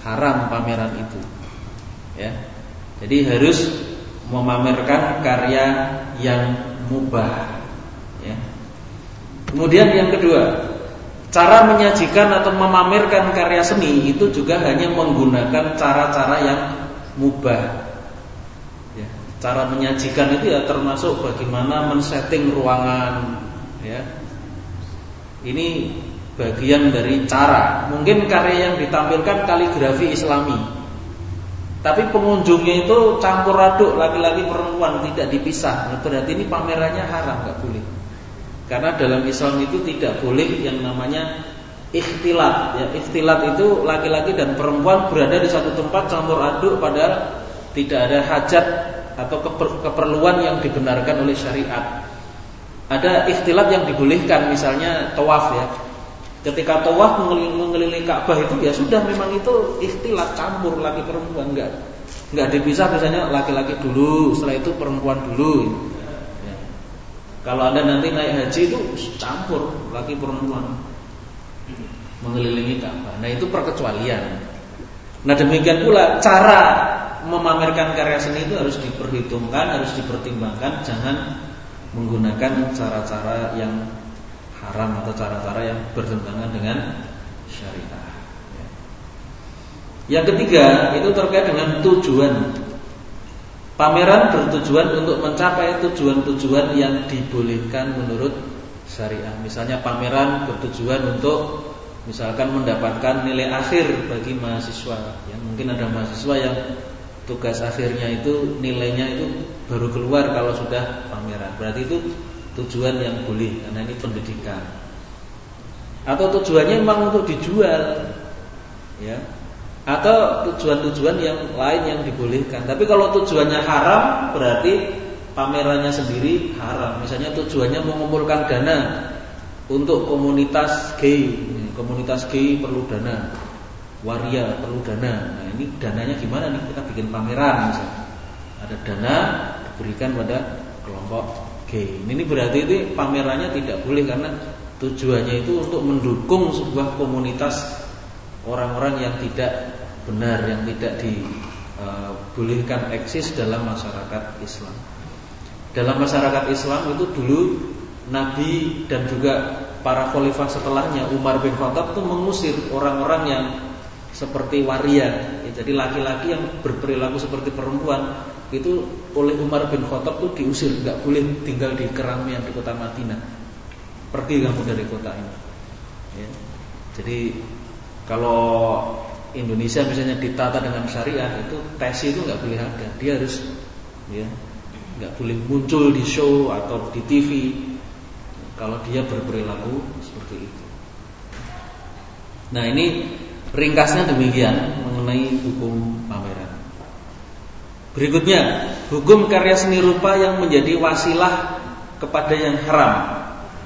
haram pameran itu. Ya. Jadi harus memamerkan karya yang mubah. Ya. Kemudian yang kedua, cara menyajikan atau memamerkan karya seni itu juga hanya menggunakan cara-cara yang mubah. Ya. Cara menyajikan itu ya termasuk bagaimana men-setting ruangan. Ya. Ini bagian dari cara. Mungkin karya yang ditampilkan kaligrafi Islami, tapi pengunjungnya itu campur aduk laki-laki perempuan, tidak dipisah. Berarti ini pamerannya haram, nggak boleh. Karena dalam Islam itu tidak boleh yang namanya ikhtilat. Ya, ikhtilat itu laki-laki dan perempuan berada di satu tempat campur aduk, padahal tidak ada hajat atau keperluan yang dibenarkan oleh syariat. Ada ikhtilat yang dibolehkan, misalnya tawaf ya. Ketika tawaf mengelilingi Ka'bah itu ya sudah, memang itu ikhtilat, campur laki perempuan, enggak enggak dipisah, misalnya laki-laki dulu, setelah itu perempuan dulu. Ya. Kalau Anda nanti naik haji itu campur laki perempuan mengelilingi Ka'bah. Nah, itu perkecualian. Nah, demikian pula cara memamerkan karya seni itu harus diperhitungkan, harus dipertimbangkan, jangan menggunakan cara-cara yang haram atau cara-cara yang bertentangan dengan syariah. Yang ketiga itu terkait dengan tujuan. Pameran bertujuan untuk mencapai tujuan-tujuan yang dibolehkan menurut syariah. Misalnya pameran bertujuan untuk misalkan mendapatkan nilai akhir bagi mahasiswa. Yang mungkin ada mahasiswa yang tugas akhirnya itu nilainya itu baru keluar kalau sudah pameran. Berarti itu tujuan yang boleh, karena ini pendidikan. Atau tujuannya memang untuk dijual, ya. Atau tujuan-tujuan yang lain yang dibolehkan. Tapi kalau tujuannya haram, berarti pamerannya sendiri haram. Misalnya tujuannya mengumpulkan dana untuk komunitas gay. Komunitas gay perlu dana, waria perlu dana. Nah, ini dananya gimana nih? Kita bikin pameran misalnya. Ada dana diberikan pada kelompok. Oke, ini berarti itu pamerannya tidak boleh, karena tujuannya itu untuk mendukung sebuah komunitas orang-orang yang tidak benar, yang tidak dibolehkan eksis dalam masyarakat Islam. Dalam masyarakat Islam itu dulu Nabi dan juga para khalifah setelahnya, Umar bin Khattab itu mengusir orang-orang yang seperti waria, ya, jadi laki-laki yang berperilaku seperti perempuan. Itu oleh Umar bin Khattab itu diusir, nggak boleh tinggal di keramaian di kota Madinah. Pergi kamu dari kota ini. Ya. Jadi kalau Indonesia misalnya ditata dengan syariah, itu tesi itu nggak boleh ada. Dia harus, ya, nggak boleh muncul di show atau di T V kalau dia berperilaku seperti itu. Nah, ini ringkasnya demikian mengenai hukum pameran. Berikutnya, hukum karya seni rupa yang menjadi wasilah kepada yang haram.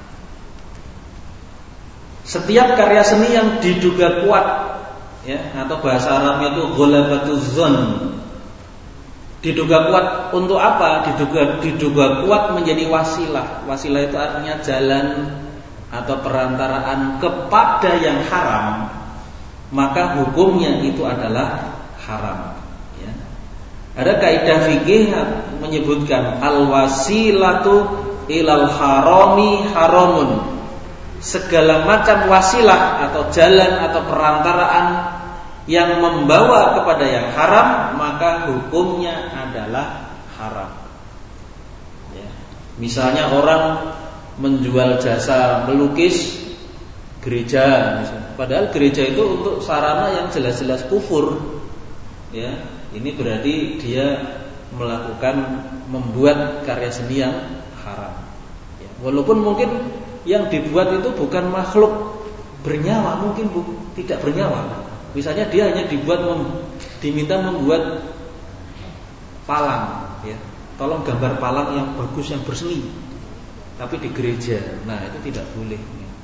Setiap karya seni yang diduga kuat, ya, atau bahasa Arabnya itu ghalabatuz dzan. Diduga kuat untuk apa? Diduga diduga kuat menjadi wasilah. Wasilah itu artinya jalan atau perantaraan kepada yang haram, maka hukumnya itu adalah haram. Ada kaidah fikih menyebutkan al-wasilatu ilal harami haramun. Segala macam wasilah atau jalan atau perantaraan yang membawa kepada yang haram, maka hukumnya adalah haram. Ya. Misalnya orang menjual jasa melukis gereja, misalnya. Padahal gereja itu untuk sarana yang jelas-jelas kufur. Ya. Ini berarti dia melakukan membuat karya seni yang haram. Ya, walaupun mungkin yang dibuat itu bukan makhluk bernyawa, mungkin bu, tidak bernyawa. Misalnya dia hanya dibuat mem, diminta membuat palang, ya. Tolong gambar palang yang bagus, yang berseni, tapi di gereja. Nah, itu tidak boleh.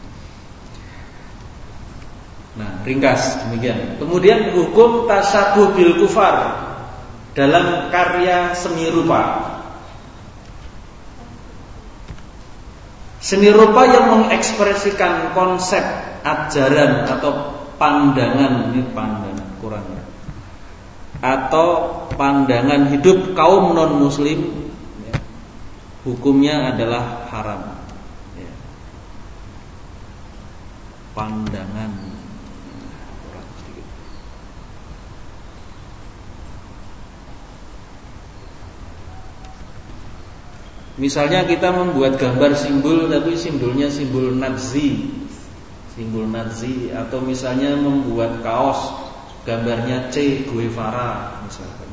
Nah, ringkas demikian. Kemudian hukum tasyabuh bil kufar dalam karya seni rupa. Seni rupa yang mengekspresikan konsep ajaran atau pandangan, ini pandangan, ukurannya. Atau pandangan hidup kaum non muslim, ya, hukumnya adalah haram, ya. Pandangan, kurang sedikit. Misalnya kita membuat gambar simbol, tapi simbolnya simbol Nazi, simbol Nazi, atau misalnya membuat kaos gambarnya Che Guevara misalkan,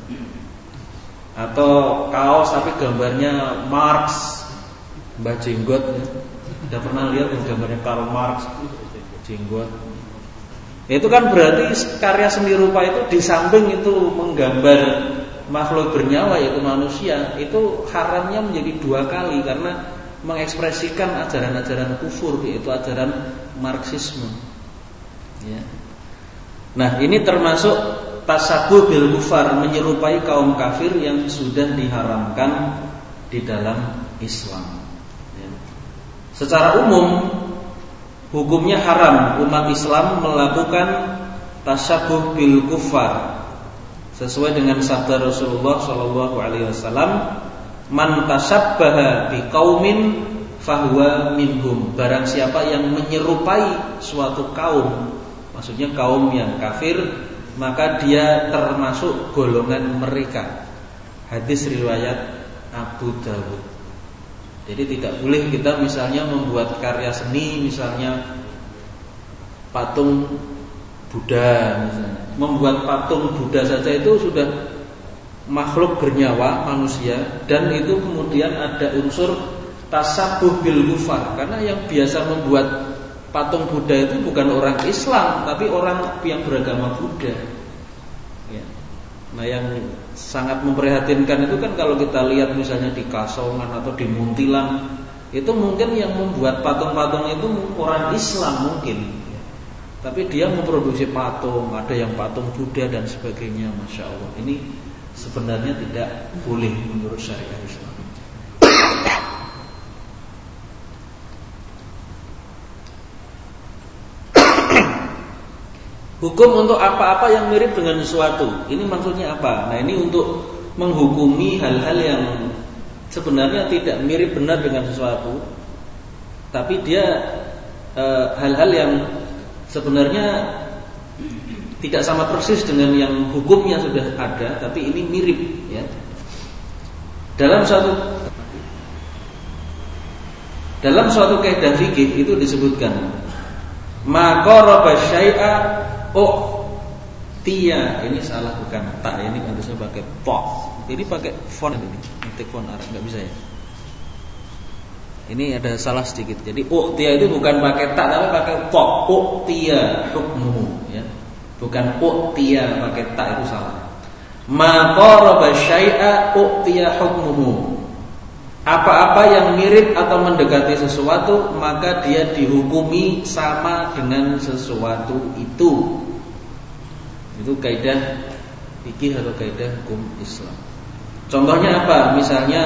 atau kaos tapi gambarnya Marx, Mbah Jenggot, ya. Sudah pernah lihat gambarnya Karl Marx, jenggot? Itu kan berarti karya seni rupa itu di samping itu menggambar makhluk bernyawa yaitu manusia, itu haramnya menjadi dua kali karena mengekspresikan ajaran-ajaran kufur, yaitu ajaran Marxisme, ya. Nah, ini termasuk tasyabuh bil kufar, menyerupai kaum kafir yang sudah diharamkan di dalam Islam, ya. Secara umum hukumnya haram umat Islam melakukan tasyabuh bil kufar sesuai dengan sabda Rasulullah shallallahu alaihi wasallam, man tashabbaha biqaumin fahuwa minhum. Barang siapa yang menyerupai suatu kaum, maksudnya kaum yang kafir, maka dia termasuk golongan mereka. Hadis riwayat Abu Dawud. Jadi tidak boleh kita misalnya membuat karya seni, misalnya patung Buddha misalnya. Membuat patung Buddha saja itu sudah makhluk bernyawa manusia, dan itu kemudian ada unsur tasyabuh bil kufar, karena yang biasa membuat patung Buddha itu bukan orang Islam, tapi orang yang beragama Buddha, ya. Nah, yang sangat memprihatinkan itu kan kalau kita lihat misalnya di Kasongan atau di Muntilan, itu mungkin yang membuat patung-patung itu orang Islam mungkin, ya. Tapi dia memproduksi patung, ada yang patung Buddha dan sebagainya. Masya Allah, ini sebenarnya tidak boleh menurut syariat Islam. Hukum untuk apa-apa yang mirip dengan sesuatu, ini maksudnya apa? Nah, ini untuk menghukumi hal-hal yang sebenarnya tidak mirip benar dengan sesuatu, tapi dia e, hal-hal yang sebenarnya tidak sama persis dengan yang hukumnya sudah ada, tapi ini mirip, ya. Dalam suatu dalam suatu kaidah fikih itu disebutkan ma qaraba syai'a oh tia, ini salah, bukan tak, ini harusnya pakai po, ini pakai font, ini ngetik font Arab nggak bisa ya. Ini ada salah sedikit. Jadi oh tia itu bukan pakai tak tapi pakai po, oh tia hukmu, ya. Bukan oh tia pakai tak, itu salah. Ma qaraba syai'a oh tia hukmuhu. Apa-apa yang mirip atau mendekati sesuatu, maka dia dihukumi sama dengan sesuatu itu. Itu kaidah fikih atau kaidah hukum Islam. Contohnya apa? Misalnya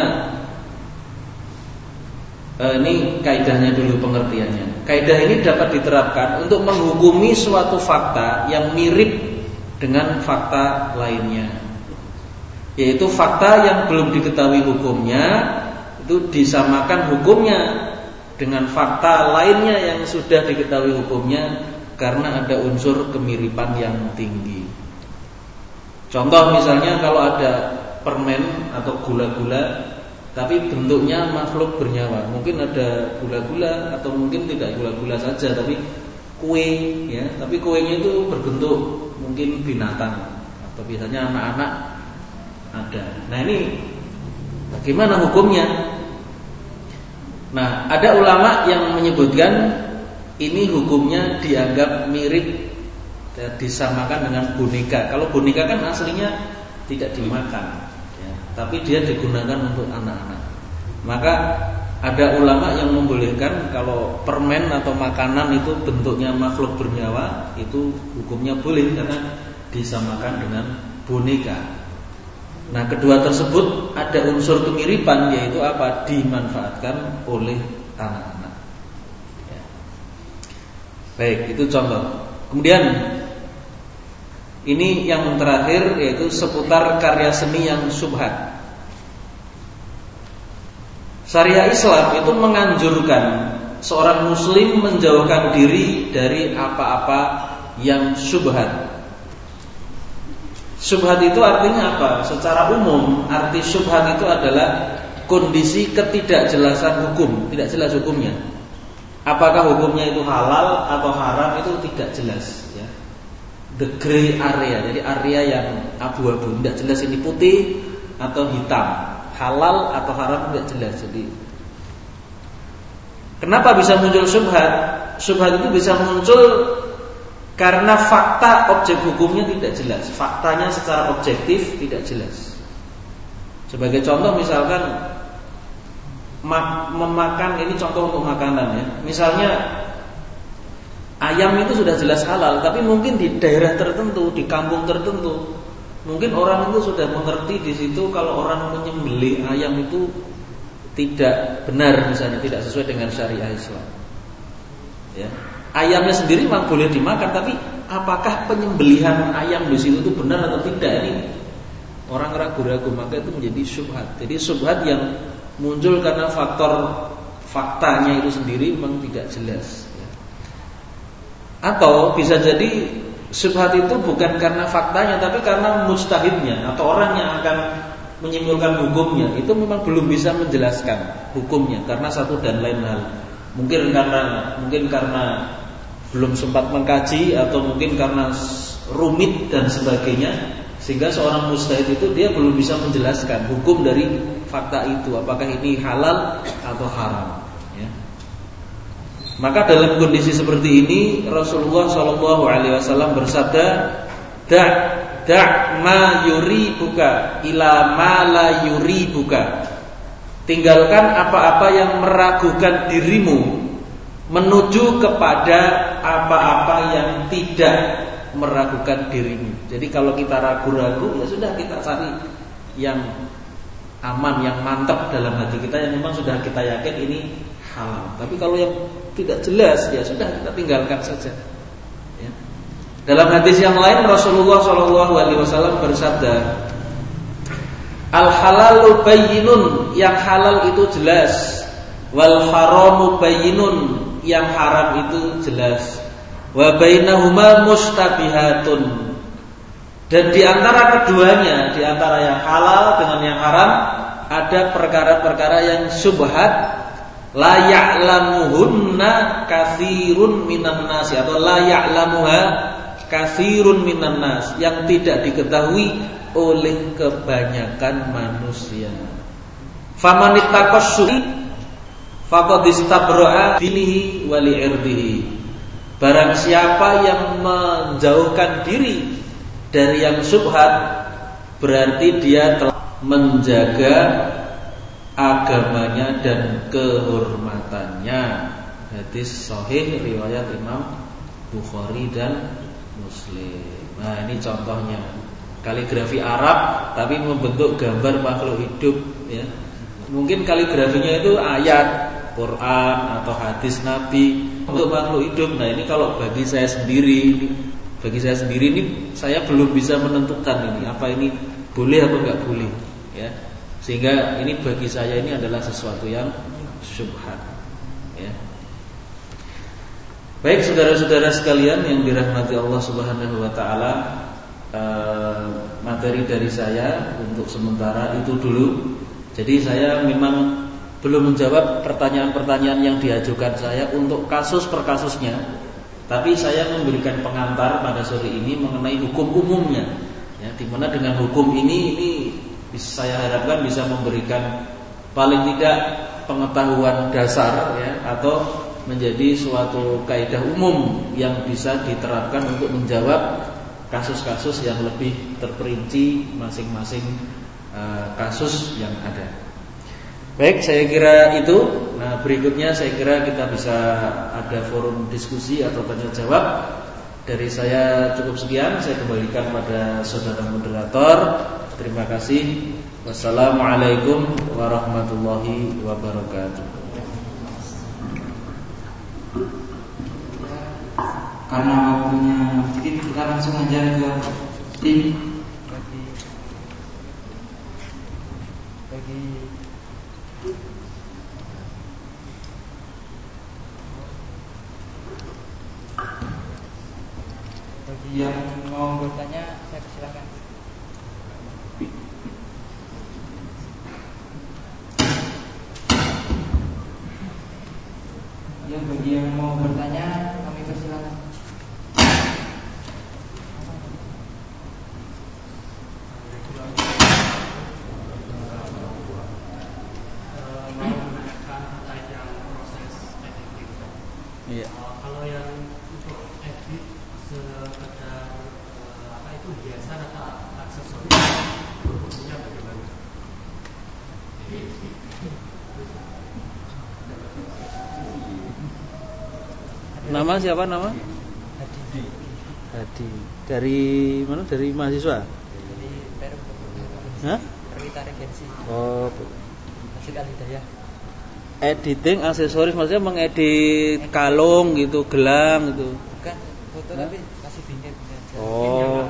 eh, ini kaidahnya dulu, pengertiannya. Kaidah ini dapat diterapkan untuk menghukumi suatu fakta yang mirip dengan fakta lainnya, yaitu fakta yang belum diketahui hukumnya itu disamakan hukumnya dengan fakta lainnya yang sudah diketahui hukumnya karena ada unsur kemiripan yang tinggi. Contoh misalnya kalau ada permen atau gula-gula tapi bentuknya makhluk bernyawa, mungkin ada gula-gula atau mungkin tidak gula-gula saja tapi kue, ya, tapi kuenya itu berbentuk mungkin binatang atau biasanya anak-anak ada. Nah, ini bagaimana hukumnya? Nah, ada ulama yang menyebutkan ini hukumnya dianggap mirip, disamakan dengan boneka. Kalau boneka kan aslinya tidak dimakan, ya, tapi dia digunakan untuk anak-anak. Maka ada ulama yang membolehkan kalau permen atau makanan itu bentuknya makhluk bernyawa, itu hukumnya boleh karena disamakan dengan boneka. Nah, kedua tersebut ada unsur kemiripan, yaitu apa? Dimanfaatkan oleh anak-anak, ya. Baik, itu contoh. Kemudian Ini yang terakhir, yaitu seputar karya seni yang syubhat. Syariat Islam itu menganjurkan seorang muslim menjauhkan diri dari apa-apa yang syubhat. Syubhat itu artinya apa? Secara umum, arti syubhat itu adalah kondisi ketidakjelasan hukum, tidak jelas hukumnya. Apakah hukumnya itu halal atau haram itu tidak jelas, ya. The gray area, jadi area yang abu-abu, tidak jelas ini putih atau hitam, halal atau haram tidak jelas. Jadi kenapa bisa muncul syubhat? Syubhat itu bisa muncul karena fakta objek hukumnya tidak jelas, faktanya secara objektif tidak jelas. Sebagai contoh misalkan memakan, ini contoh untuk makanan ya. Misalnya ayam itu sudah jelas halal, tapi mungkin di daerah tertentu, di kampung tertentu, mungkin orang itu sudah mengerti di situ kalau orang menyembelih ayam itu tidak benar, misalnya tidak sesuai dengan syariat Islam. Ya. Ayamnya sendiri memang boleh dimakan, tapi apakah penyembelihan ayam di situ itu benar atau tidak, ini orang ragu-ragu, maka itu menjadi syubhat. Jadi syubhat yang muncul karena faktor faktanya itu sendiri memang tidak jelas. Atau bisa jadi syubhat itu bukan karena faktanya, tapi karena mujtahidnya atau orang yang akan menyimpulkan hukumnya itu memang belum bisa menjelaskan hukumnya karena satu dan lain hal. Mungkin karena mungkin karena belum sempat mengkaji atau mungkin karena rumit dan sebagainya, sehingga seorang mujtahid itu dia belum bisa menjelaskan hukum dari fakta itu, apakah ini halal atau haram, ya. Maka dalam kondisi seperti ini Rasulullah shallallahu alaihi wasallam bersabda, "Da' da' ma yuribuka ila ma la yuribuka." Tinggalkan apa-apa yang meragukan dirimu menuju kepada apa-apa yang tidak meragukan dirimu. Jadi kalau kita ragu-ragu, ya sudah kita cari yang aman, yang mantap dalam hati kita, yang memang sudah kita yakin ini halal. Tapi kalau yang tidak jelas, ya sudah kita tinggalkan saja. Ya. Dalam hadis yang lain Rasulullah shallallahu alaihi wasallam bersabda, "Al halalu bayyinun," yang halal itu jelas, "wal haramu bayyinun," yang haram itu jelas, "wa bainahuma mustabihatun," dan di antara keduanya, di antara yang halal dengan yang haram ada perkara-perkara yang syubhat, la ya'lamuhunna katsirun minan nas, atau la ya'lamuha katsirun minan nas, yang tidak diketahui oleh kebanyakan manusia. Famanittaqasy faqad istabra'a dinihi wa li'irdihi. Barang siapa yang menjauhkan diri dari yang syubhat, berarti dia telah menjaga agamanya dan kehormatannya. Hadis sahih riwayat Imam Bukhari dan Muslim. Nah, ini contohnya. Kaligrafi Arab tapi membentuk gambar makhluk hidup, ya. Mungkin kaligrafinya itu ayat Quran atau hadis Nabi untuk makhluk hidup. Nah, ini kalau bagi saya sendiri, bagi saya sendiri ini saya belum bisa menentukan ini apa ini boleh atau enggak boleh, ya. Sehingga ini bagi saya ini adalah sesuatu yang syubhat, ya. Baik saudara-saudara sekalian yang dirahmati Allah Subhanahu wa taala, eh, materi dari saya untuk sementara itu dulu. Jadi saya memang belum menjawab pertanyaan-pertanyaan yang diajukan saya untuk kasus per kasusnya, tapi saya memberikan pengantar pada sore ini mengenai hukum umumnya, ya, di mana dengan hukum ini ini saya harapkan bisa memberikan paling tidak pengetahuan dasar, ya, atau menjadi suatu kaidah umum yang bisa diterapkan untuk menjawab kasus-kasus yang lebih terperinci masing-masing uh, kasus yang ada. Baik, saya kira itu. Nah, berikutnya saya kira kita bisa ada forum diskusi atau tanya jawab. Dari saya cukup sekian. Saya kembalikan pada saudara moderator. Terima kasih. Wassalamualaikum warahmatullahi wabarakatuh. Karena waktunya sedikit, kita langsung aja ke bagi bagi bagi yang mau bertanya saya persilakan. Ya, bagi yang mau bertanya kami persilakan. Iya. Uh, kalau yang untuk edit sekedar uh, apa itu hiasan atau aksesoris, hukumnya bagaimana? Nama siapa nama? Hadi. Hadi. Dari mana? Dari mahasiswa? Dari Perum. Hah? Perwita Regensi. Oh, Masjid Al Hidayah. editing aksesoris maksudnya mengedit kalung gitu, gelang gitu. Bukan foto Hah? tapi kasih bingkai bingkai aja. Oh.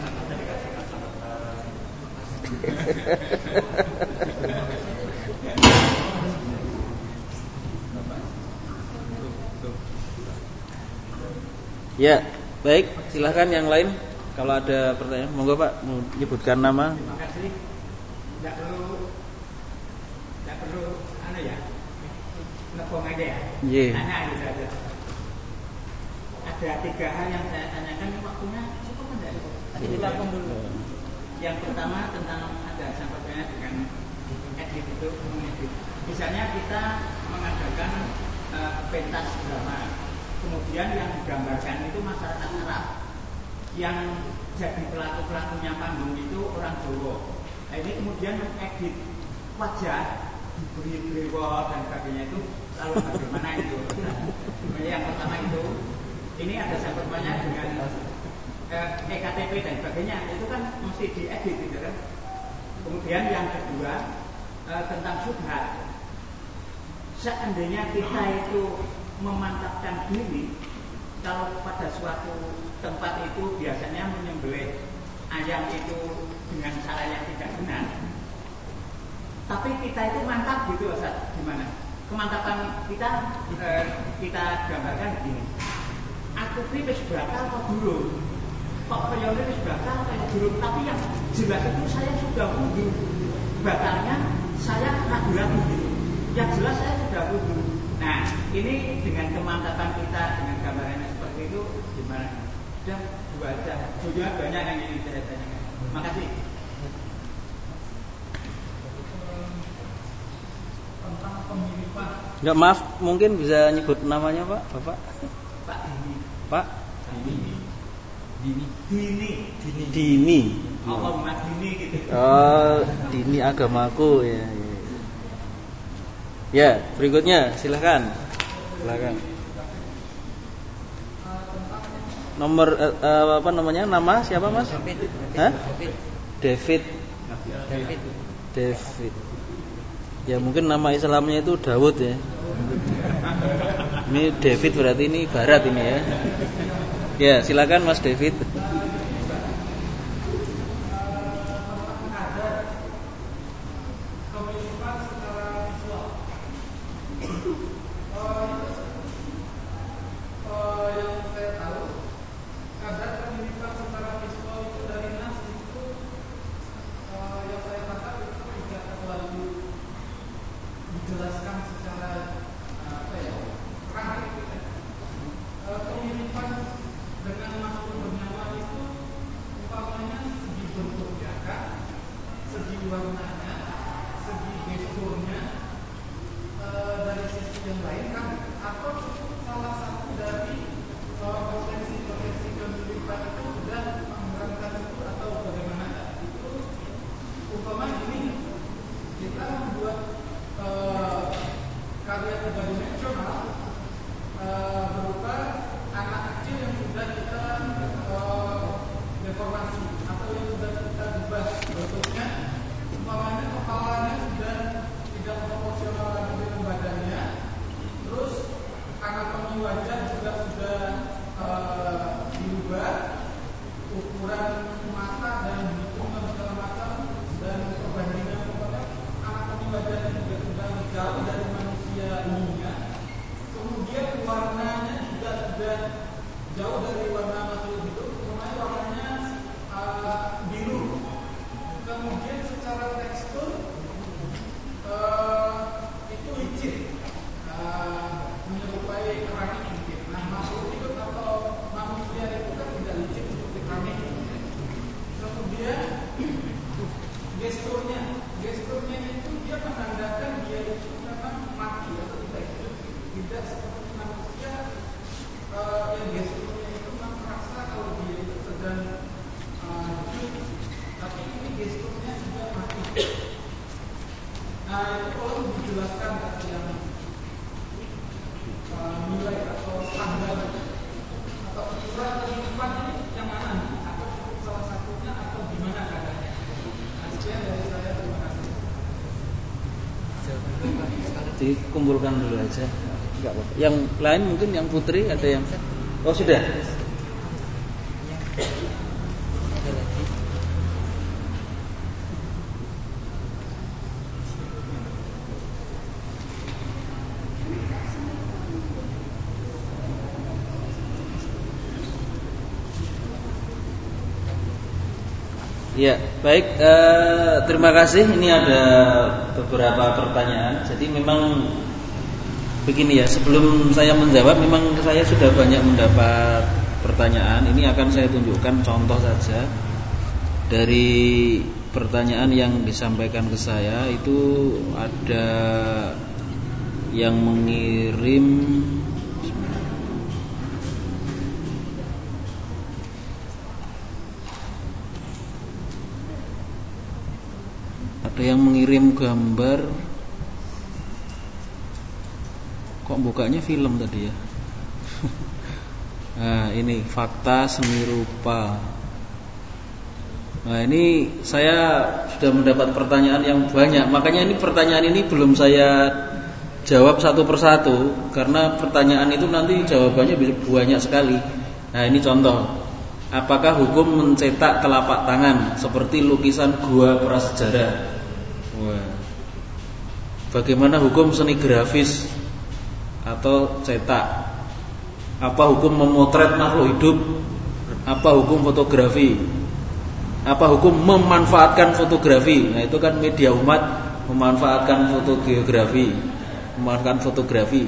Ya, baik, silahkan yang lain kalau ada pertanyaan. Monggo Pak, menyebutkan nama. Terima kasih. Tidak perlu, tidak perlu, anu ya, ngepong aja ya. Iya. Tanya aja saja. Ada tiga hal yang saya tanyakan, waktunya cukup enggak? Tadi kita ngomong dulu. Yang pertama tentang ada sampainya dengan edit itu, mengedit. Misalnya kita mengadakan uh, pentas drama. Kemudian yang digambarkan itu masyarakat Arab, yang jadi pelaku-pelakunya panggung itu orang Jawa. Nah, ini kemudian mengedit wajah, diberi brewok dan sebagainya itu, lalu bagaimana itu? Yang pertama itu, ini ada sampelnya dengan eh, E K T P dan sebagainya, itu kan mesti diedit gitu kan. Kemudian yang kedua eh, tentang syubhat. Seandainya kita itu memantapkan diri, kalau pada suatu tempat itu biasanya menyembelih ayam itu dengan cara yang tidak benar, tapi kita itu mantap gitu, Ustaz, gimana? Kemantapan kita eh, kita gambarkan begini. Aku wis bakal kok durung. Kok koyone wis bakal kayak durung, tapi yang jelas itu saya sudah wudu. Bakalnya saya ragu-ragu gitu. Yang jelas saya sudah wudu. Nah, ini dengan kemantapan kita dengan gambarannya seperti itu gimana? Sudah dua aja. Sudah banyak yang ingin saya tanyakan. Terima kasih. Tentang pemilipan. Enggak, maaf, mungkin bisa nyebut namanya Pak, Bapak? Pak Dini. Pak Dini. Dini. Dini. Dini. Dini. Allahumma Dini gitu. Oh, Dini agamaku ya. Ya, ya berikutnya silahkan. Silahkan. Nomor eh, eh, apa namanya? Nama siapa Mas? David. Hah? David. David. David. David. Ya mungkin nama Islamnya itu Dawud ya. Ini David berarti ini barat ini ya. Ya, silakan Mas David. Dijelaskan secara apa ya, terang gitu ya. Kemiripan dengan makhluk bernyawa itu umpamanya segi bentuknya kan, segi warnanya, segi gesturnya, e, dari sisi yang lain kan, atau cukup salah satu dari e, potensi-potensi kemiripan itu sudah menggerakkan itu atau bagaimana? Itu umpamanya ini kita membuat Uh, karya tiga dimensional uh, berupa anak kecil yang sudah kita uh, deformasi atau yang sudah kita ubah bentuknya, umpamanya kepalanya sudah tidak proporsional lagi dengan badannya, terus Nah itu tolong dijelaskan yang uh, nilai atau standar atau ukuran kehidupan ini yang mana nih? Atau cukup salah satunya atau gimana keadaannya? Nah, sekian dari saya, terima kasih. Dikumpulkan dulu aja, enggak apa-apa. Yang lain mungkin yang Putri ada yang oh sudah. Ya, baik. Eh, terima kasih. Ini ada beberapa pertanyaan. Jadi memang begini ya. Sebelum saya menjawab, memang saya sudah banyak mendapat pertanyaan. Ini akan saya tunjukkan contoh saja dari pertanyaan yang disampaikan ke saya. Itu ada yang mengirim Ada yang mengirim gambar. Kok bukanya film tadi ya? Nah ini fakta seni rupa. Nah ini saya sudah mendapat pertanyaan yang banyak. Makanya ini pertanyaan ini belum saya jawab satu persatu, karena pertanyaan itu nanti jawabannya bisa banyak sekali. Nah ini contoh. Apakah hukum mencetak telapak tangan seperti lukisan gua prasejarah? Wah. Bagaimana hukum seni grafis atau cetak? Apa hukum memotret makhluk hidup? Apa hukum fotografi? Apa hukum memanfaatkan fotografi? Nah itu kan media umat memanfaatkan fotogeografi, memanfaatkan fotografi.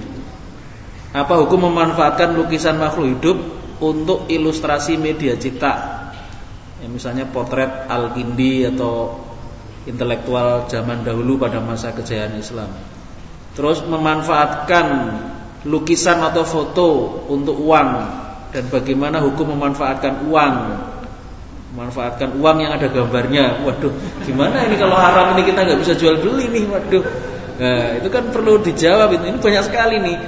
Apa hukum memanfaatkan lukisan makhluk hidup untuk ilustrasi media cetak? Ya, misalnya potret Al-Kindi atau intelektual zaman dahulu pada masa kejayaan Islam. Terus memanfaatkan lukisan atau foto untuk uang, dan bagaimana hukum memanfaatkan uang, memanfaatkan uang yang ada gambarnya. Waduh, gimana ini kalau haram ini kita nggak bisa jual beli nih. Waduh, nah itu kan perlu dijawab. Ini banyak sekali nih.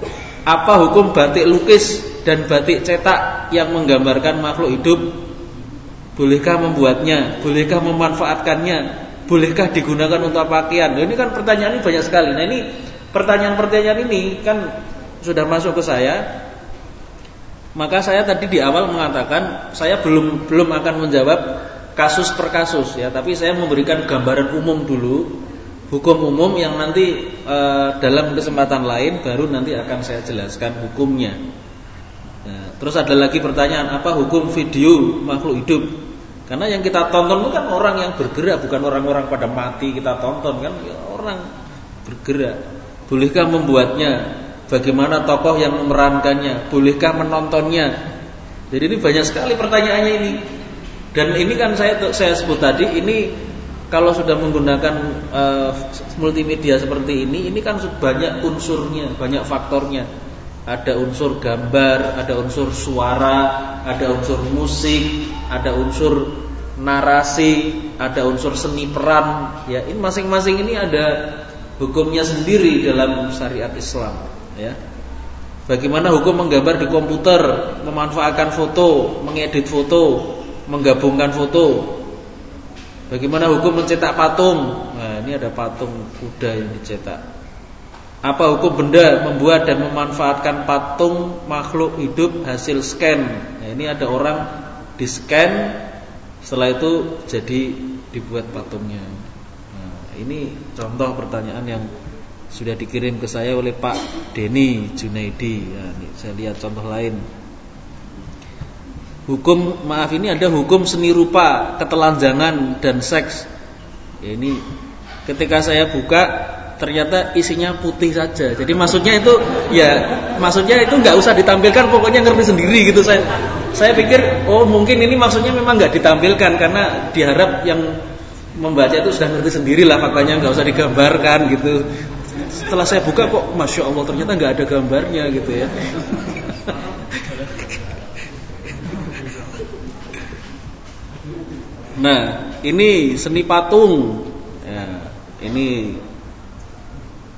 Apa hukum batik lukis dan batik cetak yang menggambarkan makhluk hidup? Bolehkah membuatnya? Bolehkah memanfaatkannya? Bolehkah digunakan untuk pakaian? Nah, ini kan pertanyaan ini banyak sekali. Nah ini pertanyaan-pertanyaan ini kan sudah masuk ke saya. Maka saya tadi di awal mengatakan saya belum belum akan menjawab kasus per kasus ya, tapi saya memberikan gambaran umum dulu, hukum umum yang nanti e, dalam kesempatan lain baru nanti akan saya jelaskan hukumnya. Nah, terus ada lagi pertanyaan, apa hukum video makhluk hidup? Karena yang kita tonton itu kan orang yang bergerak, bukan orang-orang pada mati kita tonton kan, ya, orang bergerak. Bolehkah membuatnya? Bagaimana tokoh yang memerankannya? Bolehkah menontonnya? Jadi ini banyak sekali pertanyaannya ini. Dan ini kan saya saya sebut tadi, ini kalau sudah menggunakan uh, multimedia seperti ini, ini kan banyak unsurnya, banyak faktornya. Ada unsur gambar, ada unsur suara, ada unsur musik, ada unsur narasi, ada unsur seni peran. Ya, ini masing-masing ini ada hukumnya sendiri dalam syariat Islam. Ya. Bagaimana hukum menggambar di komputer, memanfaatkan foto, mengedit foto, menggabungkan foto? Bagaimana hukum mencetak patung? Nah, ini ada patung kuda yang dicetak. Apa hukum benda membuat dan memanfaatkan patung makhluk hidup hasil scan? Nah, ini ada orang di scan, setelah itu jadi dibuat patungnya. Nah, ini contoh pertanyaan yang sudah dikirim ke saya oleh Pak Denny Junaidi. Nah, ini saya lihat contoh lain. Hukum, maaf ini ada hukum seni rupa, ketelanjangan dan seks. Ya, ini ketika saya buka ternyata isinya putih saja. Jadi maksudnya itu ya, maksudnya itu nggak usah ditampilkan, pokoknya ngerti sendiri gitu. Saya saya pikir oh mungkin ini maksudnya memang nggak ditampilkan karena diharap yang membaca itu sudah ngerti sendiri lah, makanya nggak usah digambarkan gitu. Setelah saya buka kok masya Allah ternyata nggak ada gambarnya gitu ya. Nah ini seni patung ya, ini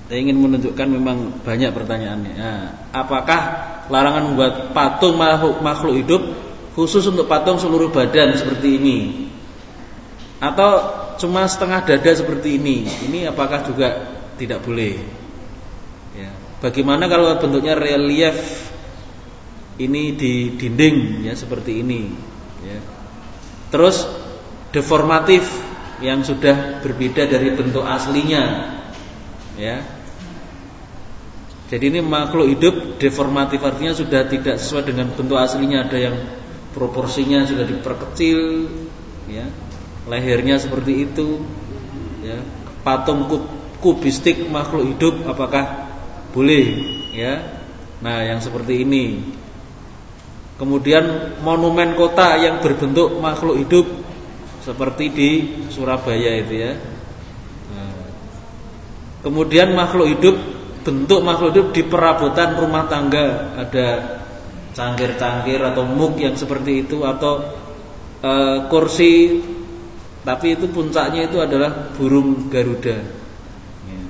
Saya ingin menunjukkan memang banyak pertanyaannya. Nah, apakah larangan membuat patung makhluk, makhluk hidup khusus untuk patung seluruh badan seperti ini, atau cuma setengah dada seperti ini? Ini apakah juga tidak boleh? Ya. Bagaimana kalau bentuknya relief ini di dinding ya seperti ini? Ya. Terus deformatif yang sudah berbeda dari bentuk aslinya, ya. Jadi ini makhluk hidup deformatif, artinya sudah tidak sesuai dengan bentuk aslinya. Ada yang proporsinya sudah diperkecil, ya, lehernya seperti itu, ya. Patung kubistik makhluk hidup apakah boleh, ya? Nah, yang seperti ini. Kemudian monumen kota yang berbentuk makhluk hidup seperti di Surabaya itu, ya. Nah. Kemudian makhluk hidup, bentuk makhluk hidup di perabotan rumah tangga, ada cangkir-cangkir atau muk yang seperti itu, atau e, kursi, tapi itu puncaknya itu adalah burung Garuda, ya.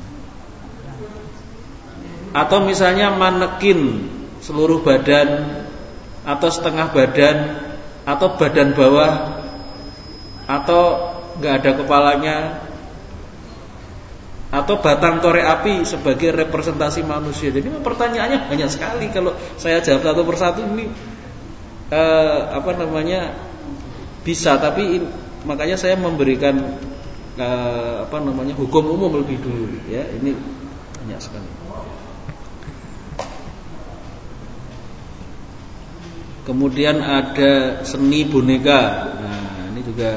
Atau misalnya manekin seluruh badan atau setengah badan atau badan bawah atau nggak ada kepalanya, atau batang korek api sebagai representasi manusia. Jadi pertanyaannya banyak sekali. Kalau saya jawab satu persatu ini eh, apa namanya bisa, tapi in, makanya saya memberikan eh, apa namanya hukum umum lebih dulu, ya. Ini banyak sekali. Kemudian ada seni boneka. Nah, ini juga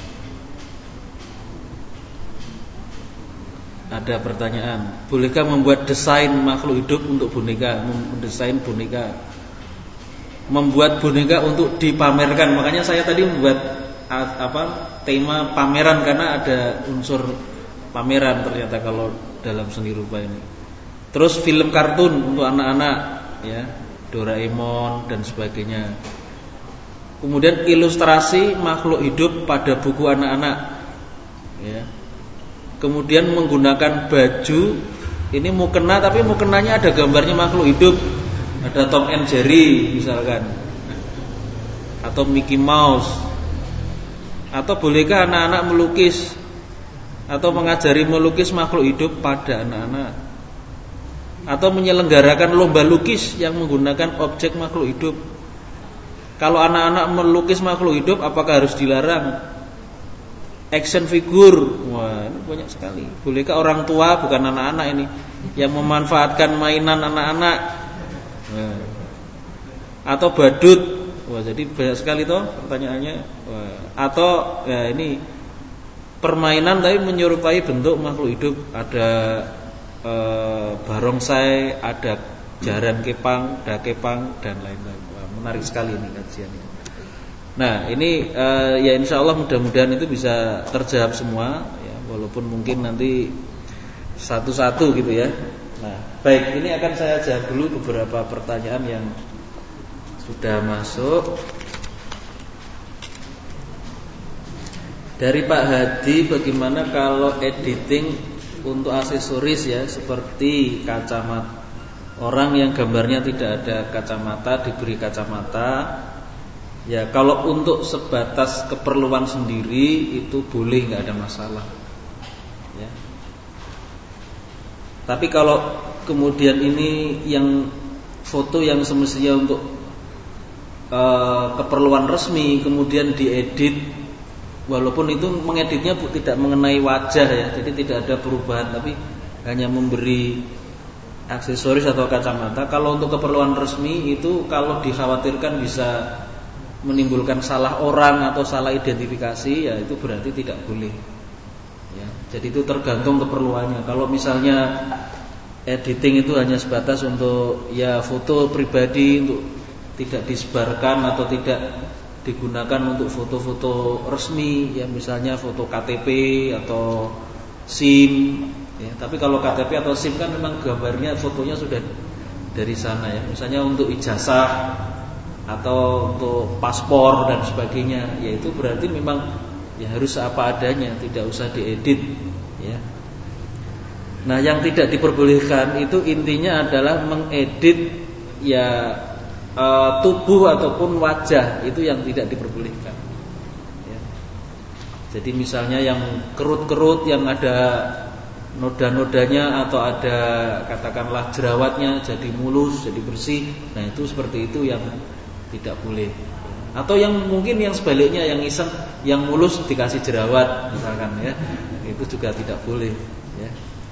ada pertanyaan, bolehkah membuat desain makhluk hidup untuk boneka, mendesain boneka, membuat boneka untuk dipamerkan? Makanya saya tadi membuat apa tema pameran, karena ada unsur pameran ternyata kalau dalam seni rupa ini. Terus film kartun untuk anak-anak, ya, Doraemon dan sebagainya. Kemudian ilustrasi makhluk hidup pada buku anak-anak, ya. Kemudian menggunakan baju, ini mukena tapi mukenanya ada gambarnya makhluk hidup, ada Tom and Jerry misalkan, atau Mickey Mouse. Atau bolehkah anak-anak melukis atau mengajari melukis makhluk hidup pada anak-anak, atau menyelenggarakan lomba lukis yang menggunakan objek makhluk hidup? Kalau anak-anak melukis makhluk hidup, apakah harus dilarang? Action figure, wah ini banyak sekali. Bolehkah orang tua, bukan anak-anak ini, yang memanfaatkan mainan anak-anak? Nah. Atau badut, wah jadi banyak sekali toh pertanyaannya. Wah. Atau ya ini permainan tapi menyerupai bentuk makhluk hidup, ada e, barongsai, ada jaran kepang, ada kepang dan lain-lain. Wah, menarik sekali ini kajian ini. Nah ini uh, ya insya Allah mudah-mudahan itu bisa terjawab semua, ya, walaupun mungkin nanti satu-satu gitu ya. Nah baik, ini akan saya jawab dulu beberapa pertanyaan yang sudah masuk. Dari Pak Hadi, bagaimana kalau editing untuk aksesoris ya, seperti kacamata, orang yang gambarnya tidak ada kacamata diberi kacamata. Ya kalau untuk sebatas keperluan sendiri itu boleh, nggak ada masalah, ya. Tapi kalau kemudian ini yang foto yang semestinya untuk e, keperluan resmi kemudian diedit, walaupun itu mengeditnya tidak mengenai wajah ya, jadi tidak ada perubahan, tapi hanya memberi aksesoris atau kacamata. Kalau untuk keperluan resmi itu kalau dikhawatirkan bisa menimbulkan salah orang atau salah identifikasi, ya itu berarti tidak boleh, ya. Jadi itu tergantung keperluannya. Kalau misalnya editing itu hanya sebatas untuk ya foto pribadi, untuk tidak disebarkan atau tidak digunakan untuk foto-foto resmi, ya misalnya foto K T P atau SIM, ya. Tapi kalau K T P atau SIM kan memang gambarnya, fotonya sudah dari sana ya. Misalnya untuk ijazah atau untuk paspor dan sebagainya, yaitu berarti memang ya harus apa adanya, tidak usah diedit, ya. Nah, yang tidak diperbolehkan itu intinya adalah mengedit ya e, tubuh ataupun wajah, itu yang tidak diperbolehkan. Ya. Jadi misalnya yang kerut-kerut yang ada noda-nodanya atau ada katakanlah jerawatnya jadi mulus, jadi bersih, nah itu seperti itu yang tidak boleh. Atau yang mungkin yang sebaliknya, yang iseng, yang mulus dikasih jerawat misalkan ya, itu juga tidak boleh. Ya.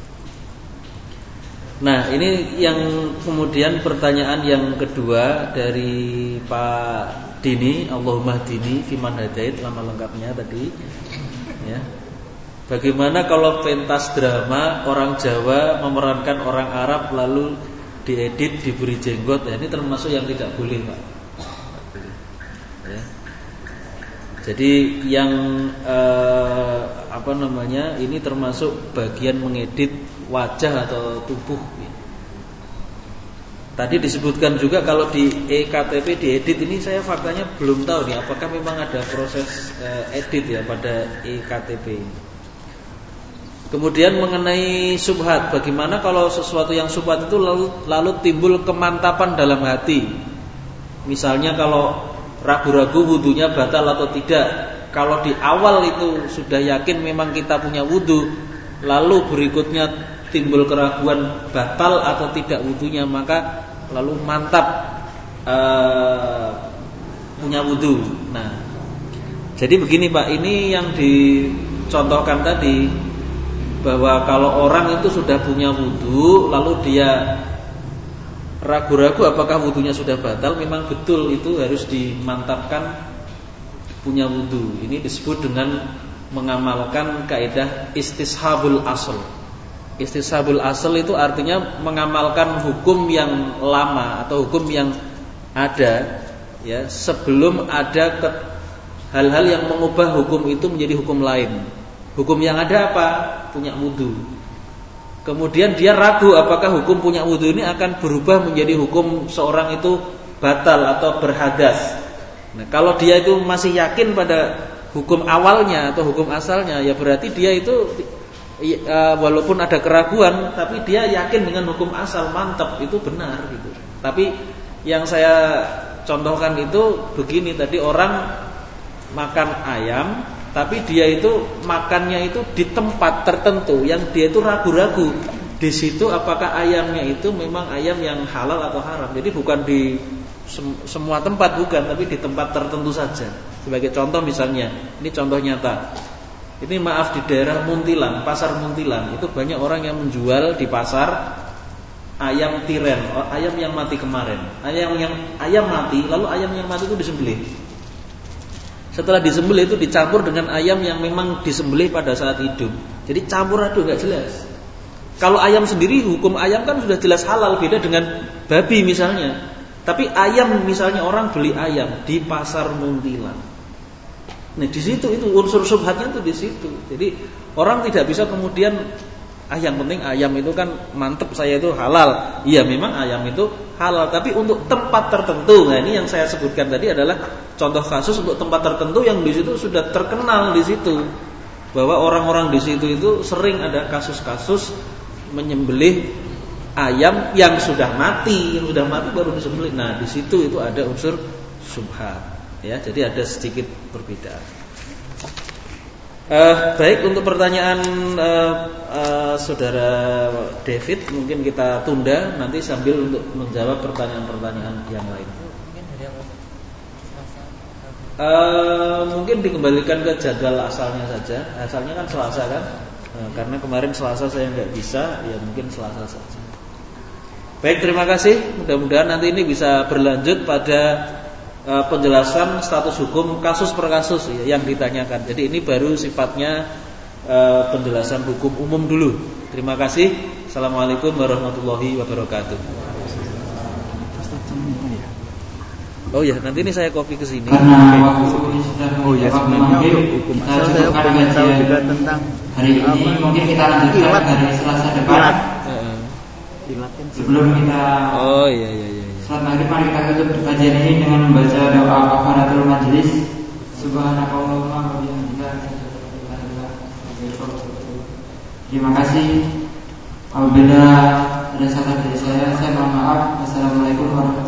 Nah, ini yang kemudian pertanyaan yang kedua dari Pak Dini, Allahumma Dini Fiman Hadait, nama lengkapnya tadi. Ya. Bagaimana kalau pentas drama orang Jawa memerankan orang Arab lalu diedit diberi jenggot? Ya, ini termasuk yang tidak boleh, Pak. Ya. Jadi yang eh, apa namanya? Ini termasuk bagian mengedit wajah atau tubuh. Tadi disebutkan juga kalau di E K T P diedit, ini saya faktanya belum tahu nih apakah memang ada proses eh, edit ya pada E K T P. Kemudian mengenai subhat, bagaimana kalau sesuatu yang subhat itu lalu, lalu timbul kemantapan dalam hati. Misalnya kalau ragu-ragu wudunya batal atau tidak. Kalau di awal itu sudah yakin memang kita punya wudu, lalu berikutnya timbul keraguan batal atau tidak wudunya, maka lalu mantap uh, punya wudu. Nah, jadi begini Pak, ini yang dicontohkan tadi, bahwa kalau orang itu sudah punya wudu lalu dia ragu-ragu apakah wudunya sudah batal, memang betul itu harus dimantapkan punya wudu. Ini disebut dengan mengamalkan kaidah istishabul asl. Istishabul asl itu artinya mengamalkan hukum yang lama atau hukum yang ada ya, sebelum ada ke, hal-hal yang mengubah hukum itu menjadi hukum lain. Hukum yang ada apa? Punya wudu. Kemudian dia ragu apakah hukum punya wudu ini akan berubah menjadi hukum seorang itu batal atau berhadas. Nah, kalau dia itu masih yakin pada hukum awalnya atau hukum asalnya, ya berarti dia itu walaupun ada keraguan, tapi dia yakin dengan hukum asal, mantap, itu benar gitu. Tapi yang saya contohkan itu begini, tadi orang makan ayam, tapi dia itu makannya itu di tempat tertentu yang dia itu ragu-ragu di situ apakah ayamnya itu memang ayam yang halal atau haram. Jadi bukan di sem- semua tempat, bukan, tapi di tempat tertentu saja. Sebagai contoh misalnya, ini contoh nyata. Ini maaf, di daerah Muntilan, pasar Muntilan, itu banyak orang yang menjual di pasar ayam tiren, ayam yang mati kemarin. Ayam yang ayam mati, lalu ayam yang mati itu disembelih. Setelah disembelih itu dicampur dengan ayam yang memang disembelih pada saat hidup. Jadi campur aduk, gak jelas. Kalau ayam sendiri, hukum ayam kan sudah jelas halal, beda dengan babi misalnya. Tapi ayam misalnya orang beli ayam di pasar Muntilan. Nah di situ itu unsur subhatnya itu di situ. Jadi orang tidak bisa kemudian ah yang penting ayam itu kan mantep, saya itu halal. Iya memang ayam itu halal, tapi untuk tempat tertentu. Nah ini yang saya sebutkan tadi adalah contoh kasus untuk tempat tertentu yang di situ sudah terkenal di situ, bahwa orang-orang di situ itu sering ada kasus-kasus menyembelih ayam yang sudah mati, yang sudah mati baru disembelih. Nah di situ itu ada unsur subhat. Ya, jadi ada sedikit perbedaan. Uh, baik, untuk pertanyaan uh, uh, saudara David mungkin kita tunda nanti sambil untuk menjawab pertanyaan-pertanyaan yang lain. Uh, mungkin dikembalikan ke jadwal asalnya saja. Asalnya kan Selasa kan, uh, karena kemarin Selasa saya nggak bisa, ya mungkin Selasa saja. Baik, terima kasih. Mudah-mudahan nanti ini bisa berlanjut pada penjelasan status hukum kasus per kasus ya, yang ditanyakan. Jadi ini baru sifatnya uh, penjelasan hukum umum dulu. Terima kasih. Assalamualaikum warahmatullahi wabarakatuh. Oh ya, nanti ini saya copy ke sini. Karena waktu sudah oh ya, sebenarnya hukum asal saya pengen tahu juga tentang hari ini. Mungkin kita lanjutkan hari Selasa depan. Sebelum kita Oh iya iya iya. Selamat maghrib, mari kita tutup kajian ini dengan membaca doa kafaratul majelis. Subhanakallahumma wa bihamdika. Terima kasih. Apabila ada salah dari saya, saya mohon maaf. Wassalamualaikum warahmatullahi wabarakatuh.